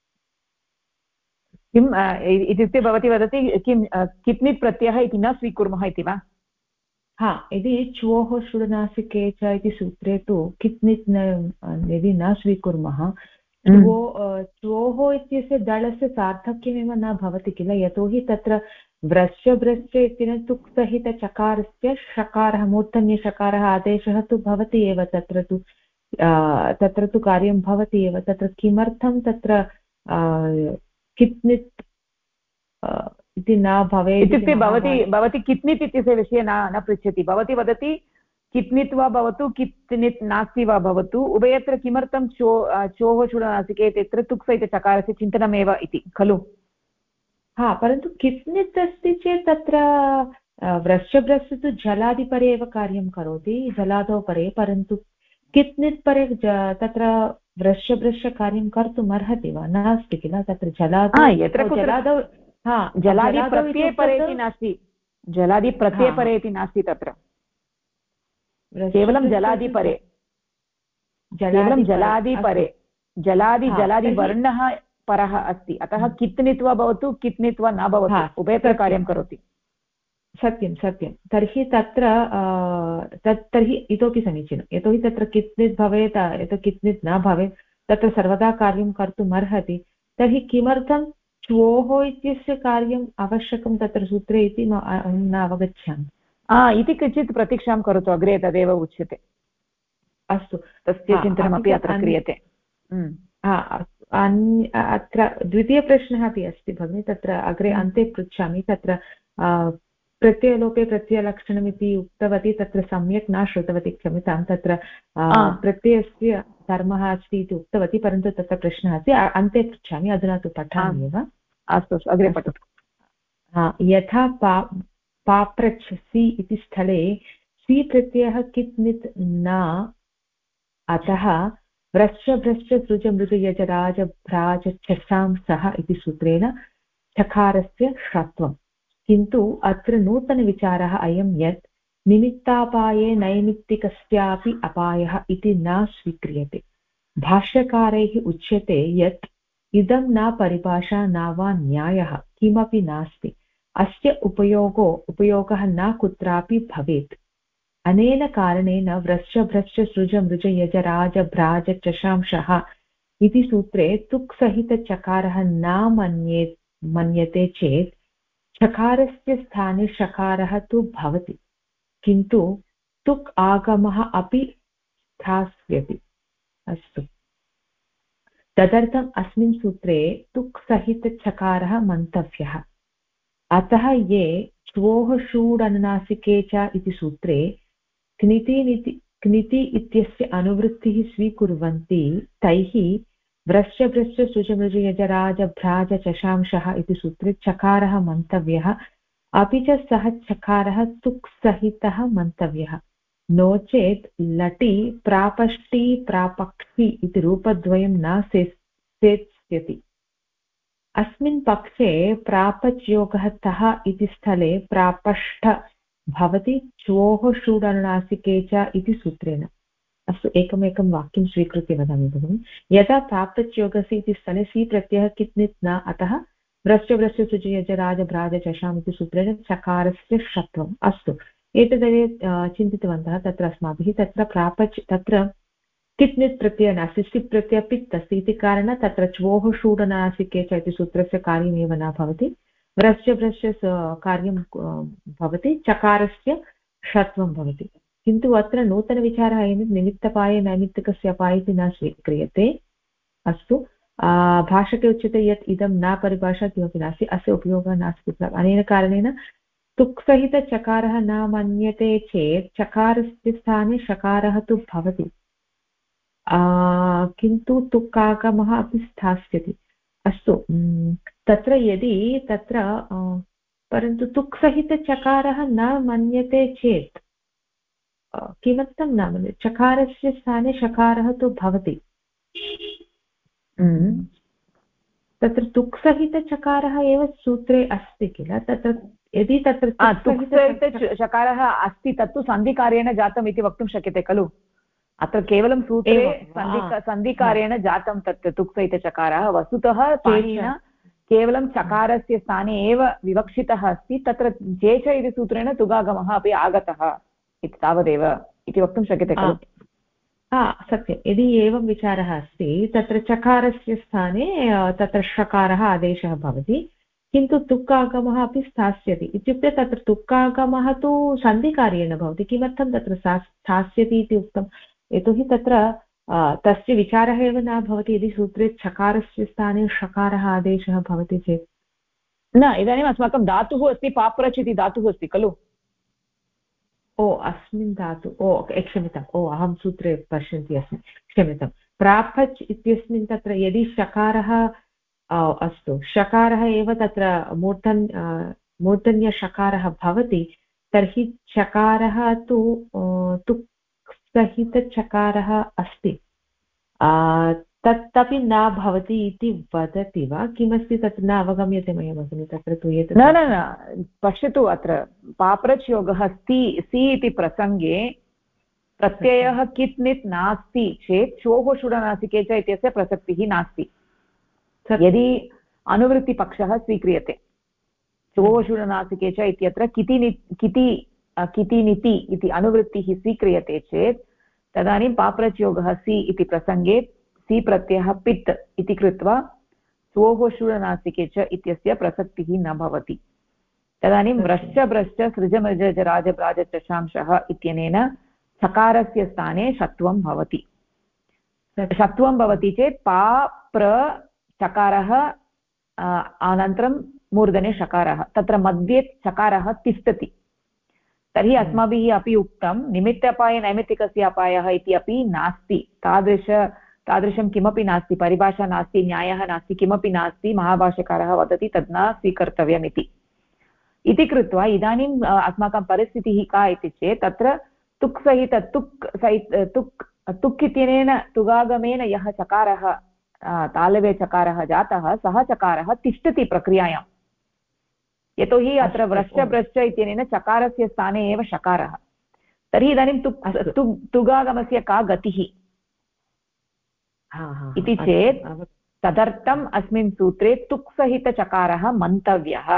किम् इत्युक्ते भवती वदति किं कित्नित् प्रत्ययः इति न स्वीकुर्मः इति वा यदि च्वोः शुडनासिके च इति सूत्रे तु कित्नित् यदि न स्वीकुर्मः च्वोः इत्यस्य दलस्य सार्थक्यमेव न भवति किल यतोहि तत्र व्रश्च भ्रश्च इत्यनेन तुक्सहितचकारस्य षकारः मूर्धन्यषकारः आदेशः तु भवति एव तत्र तु कार्यं भवति एव तत्र किमर्थं तत्र कित्नित् इति न भवेत् इत्युक्ते भवती कित्नित् इत्यस्य विषये न पृच्छति भवती वदति कित्नित् वा भवतु कित्नित् नास्ति वा भवतु उभयत्र किमर्थं चोः शुडनासिके इत्यत्र तुक्सहितचकारस्य चिन्तनमेव इति खलु परन्तु कित्नित् अस्ति चेत् तत्र व्रश्च भ्रश्च तु जलादिपरे एव कार्यं करोति जलादौ परे परन्तु कित्नित् परे तत्र व्रश्च भ्रश्च कार्यं कर्तुम् अर्हति वा नास्ति किल तत्र जलादौ जलादिप्रत्यये परे इति नास्ति जलादिप्रत्यये परे इति नास्ति तत्र केवलं जलादिपरे जलादिवर्णः परः अस्ति अतः कित्नित् वा भवतु कित्नित् वा न भवतु उभयत्र कार्यं करोति सत्यं तर्हि तर्हि इतोपि समीचीनं यतोहि तत्र कित्नित् भवेत् यत् कित्नित् न भवेत् तत्र सर्वदा कार्यं कर्तुम् अर्हति तर्हि किमर्थं च्वोः इत्यस्य कार्यम् आवश्यकं तत्र सूत्रे इति न अवगच्छामि इति किञ्चित् प्रतीक्षां करोतु अग्रे तदेव उच्यते अस्तु तस्य चिन्तनमपि अत्र क्रियते अत्र द्वितीयप्रश्नः अपि अस्ति भगिनि, तत्र अग्रे अन्ते पृच्छामि। तत्र प्रत्ययलोपे प्रत्ययलक्षणमिति उक्तवती, तत्र सम्यक् न श्रुतवती, क्षम्यतां। तत्र प्रत्ययस्य धर्मः अस्ति इति उक्तवती, परन्तु तत्र प्रश्नः अस्ति, अन्ते पृच्छामि, अधुना तु पठामि एव। अस्तु अग्रे पठतु। यथा पाप्रच् सि इति स्थले सि प्रत्ययः कित् नित् न, अतः व्रश्च भ्रश्च सृज मृज यज राज भ्राज छसां सः इति सूत्रेण चकारस्य षत्वम्। किन्तु अत्र नूतनविचारः अयं यत् निमित्तापाये नैमित्तिकस्यापि अपायः इति न स्वीक्रियते। भाष्यकारैः उच्यते यत् इदं न परिभाषा न वा न्यायः किमपि नास्ति, अस्य उपयोगः न कुत्रापि भवेत्। अनेन कारणेन व्रश्च भ्रश्च सृज मृज यज राज भ्राज चशांशः इति सूत्रे तुक् सहितचकारः न मन्यते चेत् चकारस्य स्थाने शकारः तु भवति, किन्तु तुक् आगमः अपि स्थास्यति। अस्तु, तदर्थम् अस्मिन् सूत्रे तुक् सहितचकारः मन्तव्यः। अतः ये च्वोः षूडनुनासिके च इति सूत्रे क्निति इत्यस्य अनुवृत्तिः स्वीकुर्वन्ति, तैः व्रश्च भ्रश्च सृज मृज यज राज भ्राज चशांशः इति सूत्रे चकारः मन्तव्यः, अपि च सः चकारः तुक् सहितः मन्तव्यः। नो चेत् लटि प्रापष्टि प्रापक्षि इति रूपद्वयं न सेत्स्यति। अस्मिन् पक्षे प्रापच्योगः तः इति स्थले प्रापष्ठ भवति च्वोः षूडनुनासिके च इति सूत्रेण। अस्तु, एकमेकं वाक्यं स्वीकृत्य वदामि भगिनि। यदा प्रापच्योगस्य इति स्थले सि प्रत्ययः कित् नित् न, अतः व्रश्च भ्रश्च सृज यज राज भ्राज चशाम् इति सूत्रेण चकारस्य षत्वम्। अस्तु, एतदेव चिन्तितवन्तः तत्र अस्माभिः। तत्र प्रापच् तत्र कित् नित् प्रत्ययः नास्ति, सिप् प्रत्ययः पित् अस्ति इति कारणात् तत्र च्वोः षूडनुनासिके च इति सूत्रस्य कार्यमेव न भवति। व्रश्च भ्रश्च कार्यं भवति, चकारस्य षत्वं भवति। किन्तु अत्र नूतनविचारः अयं निमित्तपाये नैमित्तिकस्य अपाये इति न स्वीक्रियते। अस्तु, भाषके उच्यते यत् इदं न परिभाषा किमपि नास्ति, अस्य उपयोगः नास्ति। अनेन कारणेन तुक्सहितचकारः न मन्यते चेत् चकारस्य स्थाने शकारः तु भवति, किन्तु तुक्कागमः अपि स्थास्यति। अस्तु, तत्र यदि तत्र परन्तु तुक्सहितचकारः न मन्यते चेत् किमर्थं न मन्यते, चकारस्य स्थाने शकारः तु भवति। तत्र तुक्सहितचकारः एव सूत्रे अस्ति किल, तत्र यदि तत्र चकारः अस्ति तत्तु सन्धिकार्येण जातम् इति वक्तुं शक्यते खलु। अत्र केवलं सूत्रे सन्धिकार्येण जातं तत् तुक्सहितचकारः। वस्तुतः पाणिनिना केवलं चकारस्य स्थाने एव विवक्षितः अस्ति, तत्र चेच इति सूत्रेण तुगागमः अपि आगतः इति तावदेव इति वक्तुं शक्यते खलु। सत्यं, यदि एवं विचारः अस्ति तत्र चकारस्य स्थाने तत्र षकारः आदेशः भवति, किन्तु तुक्कागमः अपि स्थास्यति। इत्युक्ते तत्र तुक्कागमः तु सन्धिकार्येण भवति। किमर्थं तत्र स्थास्यति इति उक्तं, यतोहि तत्र तस्य विचारः एव न भवति। यदि सूत्रे चकारस्य स्थाने षकारः आदेशः भवति चेत् न, इदानीम् अस्माकं धातुः अस्ति, पाप्रच् इति धातुः अस्ति खलु। अस्मिन् धातु क्षम्यताम्, अहं सूत्रे पश्यन्ती अस्मि, क्षम्यतां। प्रापच् इत्यस्मिन् तत्र यदि शकारः अस्तु, शकारः एव तत्र मूर्धन्यशकारः भवति, तर्हि चकारः तु तुक्सहितचकारः अस्ति, तदपि न भवति इति वदति वा? किमस्ति तत्र न अवगम्यते मया भगिनि, तत्र तु एतत् न पश्यतु, अत्र पाप्रच् योगः सि इति प्रसङ्गे प्रत्ययः कित् नित् नास्ति चेत् चोः षुडनासिके च इत्यस्य प्रसक्तिः नास्ति। यदि अनुवृत्तिपक्षः स्वीक्रियते, चोः षुडनासिके च इत्यत्र किति निति इति अनुवृत्तिः स्वीक्रियते चेत् तदानीं पाप्रच् योगः सि इति प्रसङ्गे सि प्रत्ययः पित् इति कृत्वा स्वोः षुडनासिके च इत्यस्य प्रसक्तिः न भवति। तदानीं व्रश्च भ्रश्च सृजमृज राजभ्राज चशांशः इत्यनेन सकारस्य स्थाने षत्वं भवति। षत्वं भवति चेत् पा प्र चकारः अनन्तरं मूर्धने षकारः, तत्र मध्ये चकारः तिष्ठति। तर्हि अस्माभिः अपि उक्तं निमित्तापाये नैमित्तिकस्य अपायः इति अपि नास्ति, तादृशं किमपि नास्ति, परिभाषा नास्ति, न्यायः नास्ति, किमपि नास्ति। महाभाष्यकारः वदति तद् न स्वीकर्तव्यम् इति कृत्वा इदानीम् अस्माकं परिस्थितिः का इति चेत् तत्र तुक् सहित तुक् इत्यनेन तुगागमेन यः चकारः तालव्ये चकारः जातः सः चकारः तिष्ठति प्रक्रियायां, यतोहि अत्र व्रश्च इत्यनेन चकारस्य स्थाने एव षकारः। तर्हि इदानीं तुगागमस्य का गतिः इति चेत् तदर्थम् अस्मिन् सूत्रे तुक् सहितचकारः मन्तव्यः।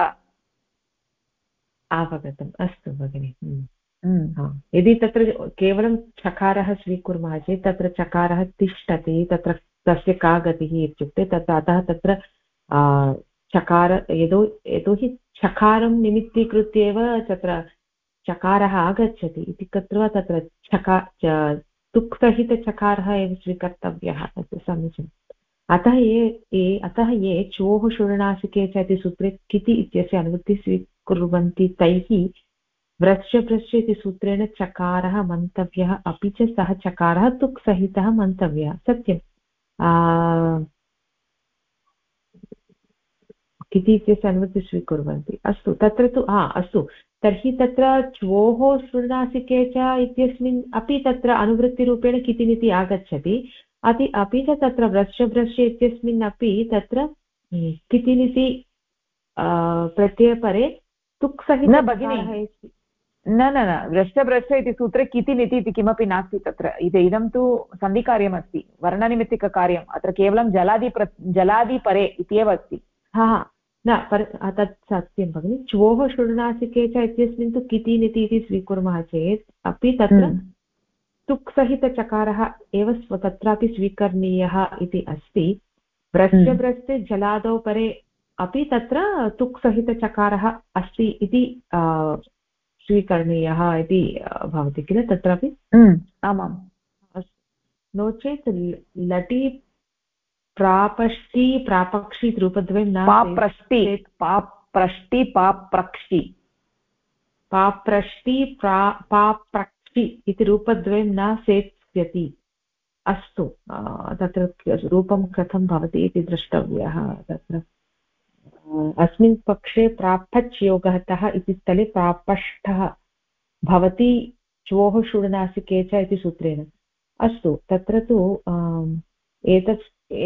अवगतम्, अस्तु भगिनि। यदि तत्र केवलं चकारः स्वीकुर्मः चेत् तत्र चकारः तिष्ठति, तत्र तस्य का गतिः इत्युक्ते अतः तत्र चकार यतोहि चकारं निमित्तीकृत्य एव तत्र चकारः आगच्छति इति कृत्वा तत्र तुक्सहितचकारः एव स्वीकर्तव्यः, तत् समीचीनम्। अतः ये चोः शुरणासिके च इति सूत्रे किति इत्यस्य अनुवृत्तिः स्वीकुर्वन्ति तैः व्रश्च इति सूत्रेण चकारः मन्तव्यः, अपि च सः चकारः तुक्सहितः मन्तव्यः। सत्यं किति इत्यस्य अनुवृत्तिः स्वीकुर्वन्ति। अस्तु, तत्र तु अस्तु, तर्हि तत्र च्वोः शुरणासिके च इत्यस्मिन् अपि तत्र अनुवृत्तिरूपेण कितिनिति आगच्छति, अपि च तत्र व्रश्च इत्यस्मिन् अपि तत्र कितिनिति प्रत्ययपरे तुक्सहितः न व्रश्च इति सूत्रे कितिनिति इति किमपि नास्ति तत्र। इदं तु सन्धिकार्यमस्ति, वर्णनिमित्तिककार्यम्। अत्र केवलं जलादिपरे इत्येव अस्ति। न तत् सत्यं भगिनि। च्वोः शुरणासिके च इत्यस्मिन् तु कितिनिति इति स्वीकुर्मः चेत् अपि तत्र तुक्सहितचकारः एव तत्रापि स्वीकरणीयः इति अस्ति। व्रश्च जलादौ परे अपि तत्र तुक्सहितचकारः अस्ति इति स्वीकरणीयः इति भवति किल तत्रापि। आमाम्। नो चेत् लटि प्रापष्टि प्रापक्षि रूपद्वयं न। पाप्रष्टि पाप्रक्षि इति रूपद्वयं न सेत्स्यति। अस्तु, तत्र रूपं कथं भवति इति द्रष्टव्यः। तत्र अस्मिन् पक्षे प्रापच् योगः इति स्थले प्रापष्टः भवति च्वोः शुडनासिके च इति सूत्रेण। अस्तु, तत्र तु एतत्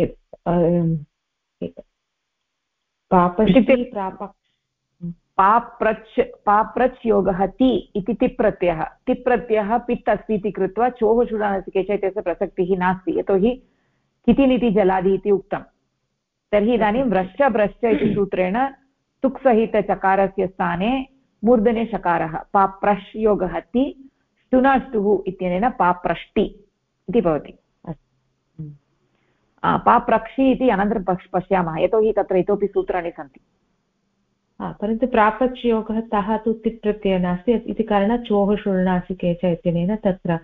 पाप्रच् योगः ति इति तिप्रत्ययः पित् अस्ति इति कृत्वा चोः शुडनासिके च इत्यस्य प्रसक्तिः नास्ति, यतोहि कितिनिति जलादि इति उक्तम्। तर्हि इदानीं व्रश्च इति सूत्रेण तुक्सहितचकारस्य स्थाने मूर्धने शकारः पाप्रश् योगः ति ष्टुनाष्टुः इत्यनेन पाप्रष्टि इति भवति। पाप्रक्षि इति अनन्तरं पश्यामः, यतोहि तत्र इतोपि सूत्राणि सन्ति। परन्तु प्रापच् योगः तः तु तिप् प्रत्ययः नास्ति इति कारणात् चोः शुरणासिके च इत्यनेन तत्र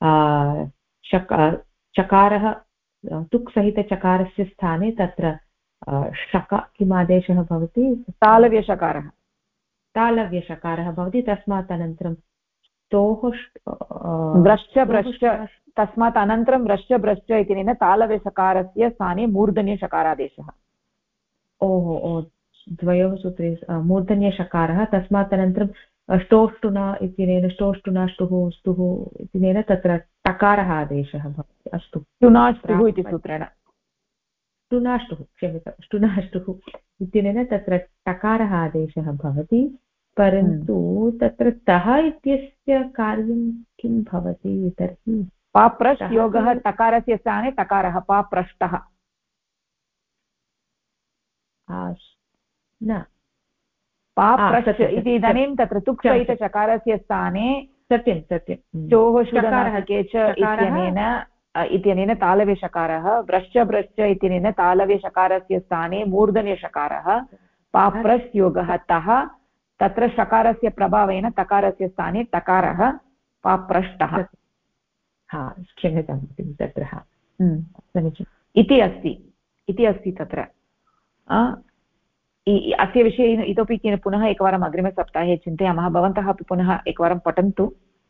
चकारः तुक्सहितचकारस्य स्थाने तत्र शक किम् आदेशः भवति, तालव्यशकारः भवति। तस्मात् अनन्तरं तोः तस्मात् अनन्तरं व्रश्च इत्यनेन तालव्यशकारस्य स्थाने मूर्धन्यशकारादेशः। ओहो, द्वयोः सूत्रे मूर्धन्यशकारः। तस्मात् अनन्तरं ष्टोष्टुना इत्यनेन ष्टोष्टुनाष्टुः स्तुः इत्यनेन तत्र टकारः आदेशः भवति। अस्तु, ष्टुनाष्टुः इति सूत्रेण ष्टुनाष्टुः इत्यनेन तत्र टकारः आदेशः भवति। परन्तु तत्र तः इत्यस्य कार्यं किं भवति तर्हि? पाप्रश् योगः टकारस्य स्थाने टकारः पाप्रष्टः न पाप्रश् इति। इदानीं तत्र तुक्सहितचकारस्य स्थाने सत्यं चोः शुडनासिके च इत्यनेन तालव्यशकारः, व्रश्च इत्यनेन तालव्यशकारस्य स्थाने मूर्धन्यशकारः, पाप्रश् योगः तः, तत्र शकारस्य प्रभावेन तकारस्य स्थाने टकारः पाप्रष्टः। क्षम्यतां तत्र समीचीनम् इति अस्ति तत्र अस्य विषये इतोपि पुनः एकवारम् अग्रिमसप्ताहे चिन्तयामः भवन्तः अपि पुनः एकवारं पठन्तु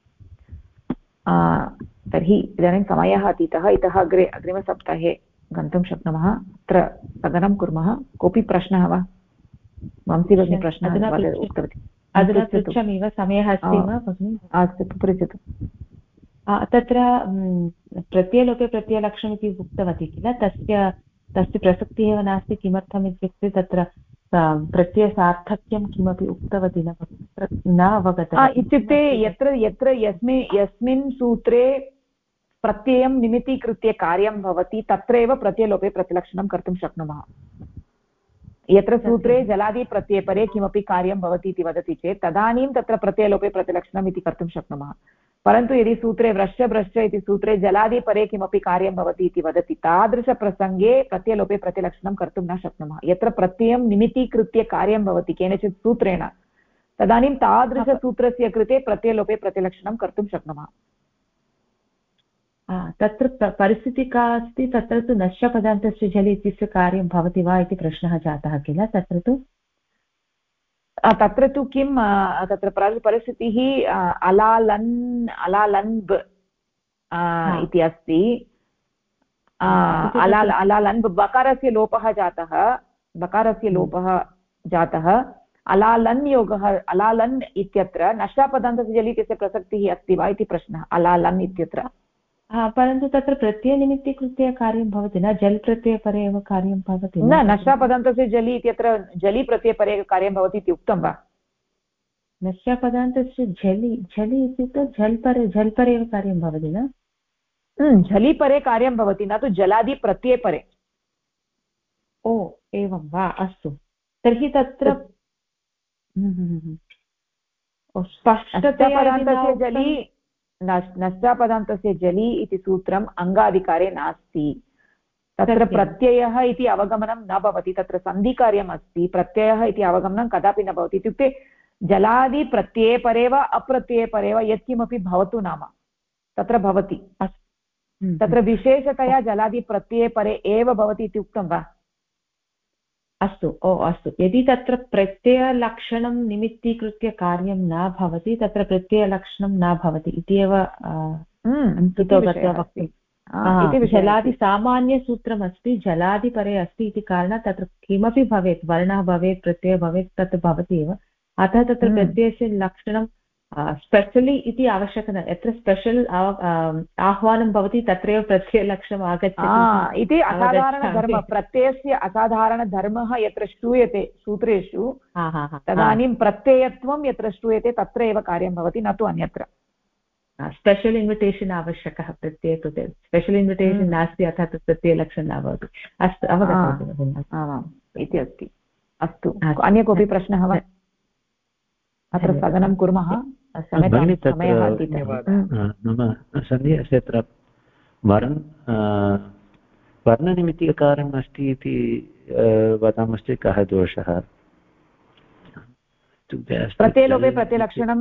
तर्हि इदानीं समयः अतीतः इतः अग्रिमसप्ताहे गन्तुं शक्नुमः अत्र स्थगनं कुर्मः कोऽपि प्रश्नः वा वंशी भगिनी प्रश्नः उक्तवती अधुना पृच्छामि वा समयः अस्ति वा भगिनि अस्तु पृच्छतु तत्र प्रत्ययलोपे प्रत्ययलक्षणम् इति उक्तवती किल तस्य प्रसक्तिः एव नास्ति किमर्थम् इत्युक्ते तत्र प्रत्ययसार्थक्यं किमपि उक्तवती न अवगता इत्युक्ते यत्र यस्मिन् सूत्रे प्रत्ययं निमित्तीकृत्य कार्यं भवति तत्रैव प्रत्ययलोपे प्रतिलक्षणं कर्तुं शक्नुमः यत्र सूत्रे जलादिप्रत्ययपरे किमपि कार्यं भवति इति वदति चेत् तदानीं तत्र प्रत्ययलोपे प्रतिलक्षणम् इति कर्तुं शक्नुमः परन्तु यदि सूत्रे व्रश्च भ्रश्च इति सूत्रे जलादिपरे किमपि कार्यं भवति इति वदति तादृशप्रसङ्गे प्रत्ययलोपे प्रतिलक्षणं कर्तुं न शक्नुमः यत्र प्रत्ययं निमित्तीकृत्य कार्यं भवति केनचित् सूत्रेण तदानीं तादृशसूत्रस्य कृते प्रत्ययलोपे प्रतिलक्षणं कर्तुं शक्नुमः तत्र परिस्थितिः का अस्ति तत्र तु नश्यपदान्तस्य झलि इत्यस्य कार्यं भवति वा इति प्रश्नः जातः किल तत्र तु किं तत्र परिस्थितिः अलालन्ब् इति अस्ति अलालन्ब् बकारस्य लोपः जातः अलालन् योगः अलालन् इत्यत्र नष्टापदान्तस्य झलि इत्यस्य प्रसक्तिः अस्ति वा इति प्रश्नः अलालन् इत्यत्र परन्तु तत्र प्रत्ययनिमित्तीकृत्य कार्यं भवति न जल् प्रत्ययपरे एव कार्यं भवति न नष्टापदान्तस्य जलि इत्यत्र जलि प्रत्ययपरे कार्यं भवति इति उक्तं वा नष्टापदान्तस्य झलि इत्युक्ते झल्परे एव कार्यं भवति न झलिपरे कार्यं भवति न तु जलादिप्रत्ययपरे ओ एवं वा अस्तु तर्हि तत्र स्पष्टतया जलि नष्टापदान्तस्य जलि इति सूत्रम् अङ्गाधिकारे नास्ति तत्र प्रत्ययः इति अवगमनं न भवति तत्र सन्धिकार्यम् अस्ति प्रत्ययः इति अवगमनं कदापि न भवति इत्युक्ते जलादिप्रत्यये वा अप्रत्यये वा यत्किमपि भवतु नाम तत्र भवति तत्र विशेषतया जलादिप्रत्यये परे एव भवति इति उक्तं वा अस्तु अस्तु यदि तत्र प्रत्ययलक्षणं निमित्तीकृत्य कार्यं न भवति तत्र प्रत्ययलक्षणं न भवति इति एव जलादि सामान्यसूत्रमस्ति जलादिपरे अस्ति इति कारणात् तत्र किमपि भवेत् वर्णः भवेत् प्रत्ययः भवेत् तत् भवति एव अतः तत्र प्रत्ययस्य लक्षणं स्पेशलि इति आवश्यकं न यत्र स्पेशल् आह्वानं भवति तत्रैव प्रत्ययलक्षणम् आगच्छति इति असाधारणधर्मः प्रत्ययस्य असाधारणधर्मः यत्र श्रूयते सूत्रेषु तदानीं प्रत्ययत्वं यत्र श्रूयते तत्र एव कार्यं भवति न तु अन्यत्र स्पेशल् इन्विटेशन् आवश्यकः प्रत्यये कृते स्पेशल् इन्विटेशन् नास्ति अतः तत् प्रत्ययलक्षणं न भवति अस्तु अवगतवती आमाम् इति अस्ति अस्तु अन्य कोऽपि प्रश्नः वा अत्र स्थगनं कुर्मः मम सन्देहः अस्ति अत्र वर्णनिमित्तिककारणम् अस्ति इति वदामश्चेत् कः दोषः प्रत्ययलोपे प्रत्ययलक्षणं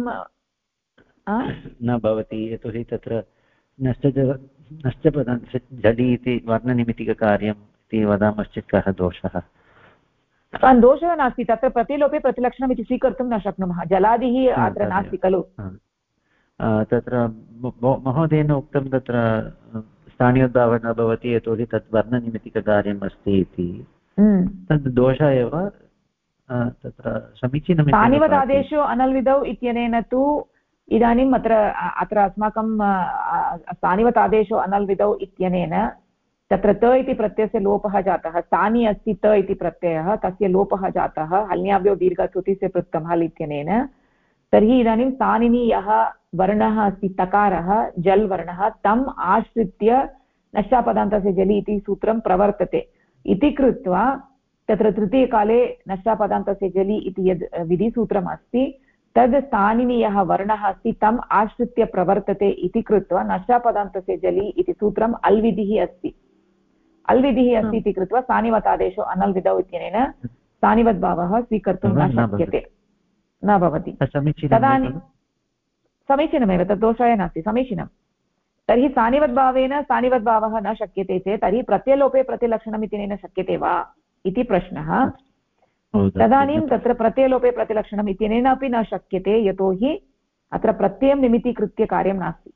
न भवति यतोहि तत्र नश्चपदान्तस्य झलि इति वर्णनिमित्तिककार्यम् इति वदामश्चेत् कः दोषः दोषः नास्ति तत्र प्रतिलोपे प्रतिलक्षणम् इति स्वीकर्तुं न शक्नुमः जलादिः अत्र नास्ति खलु तत्र महोदयेन उक्तं तत्र स्थानीयोद्भावः न भवति यतोहि तत् वर्णनिमित्तिककार्यम् अस्ति इति तद् दोषः एव तत्र समीचीनं स्थानिवदादेशो अनल्विदौ इत्यनेन तु इदानीम् अत्र अस्माकं स्थानिवतादेशो अनल्विदौ इत्यनेन तत्र त इति प्रत्ययस्य लोपः जातः स्थानी अस्ति त इति प्रत्ययः तस्य लोपः जातः हल्याभ्यो दीर्घश्रुतिस्य पृक्तं हल् इत्यनेन तर्हि इदानीं स्थानिनि यः वर्णः अस्ति तकारः जल् वर्णः तम् आश्रित्य नष्टापदान्तस्य जलि इति सूत्रं प्रवर्तते इति कृत्वा तत्र तृतीयकाले नष्टापदान्तस्य जलि इति यद् विधिसूत्रम् अस्ति तद् स्थानिनि यः वर्णः अस्ति तम् आश्रित्य प्रवर्तते इति कृत्वा नष्टापदान्तस्य जलि इति सूत्रम् अल्विधिः अस्ति अल्विधिः अस्ति इति कृत्वा स्थानिवतादेशो अनल्विधौ इत्यनेन स्थानिवद्भावः स्वीकर्तुं न शक्यते न भवति तदानीं समीचीनमेव तद् दोषाय नास्ति समीचीनं तर्हि सानिवद्भावेन सानिवद्भावः न शक्यते चेत् तर्हि प्रत्ययलोपे प्रतिलक्षणम् इत्यनेन शक्यते वा इति प्रश्नः। तदानीं तत्र प्रत्ययलोपे प्रतिलक्षणम् इत्यनेन अपि न शक्यते, यतोहि अत्र प्रत्ययं निमित्तीकृत्य कार्यं नास्ति।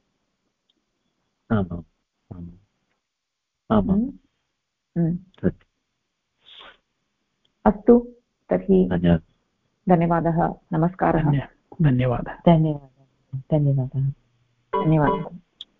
अस्तु, तर्हि धन्यवादः, नमस्कारः। धन्यवादः। धन्यवादः।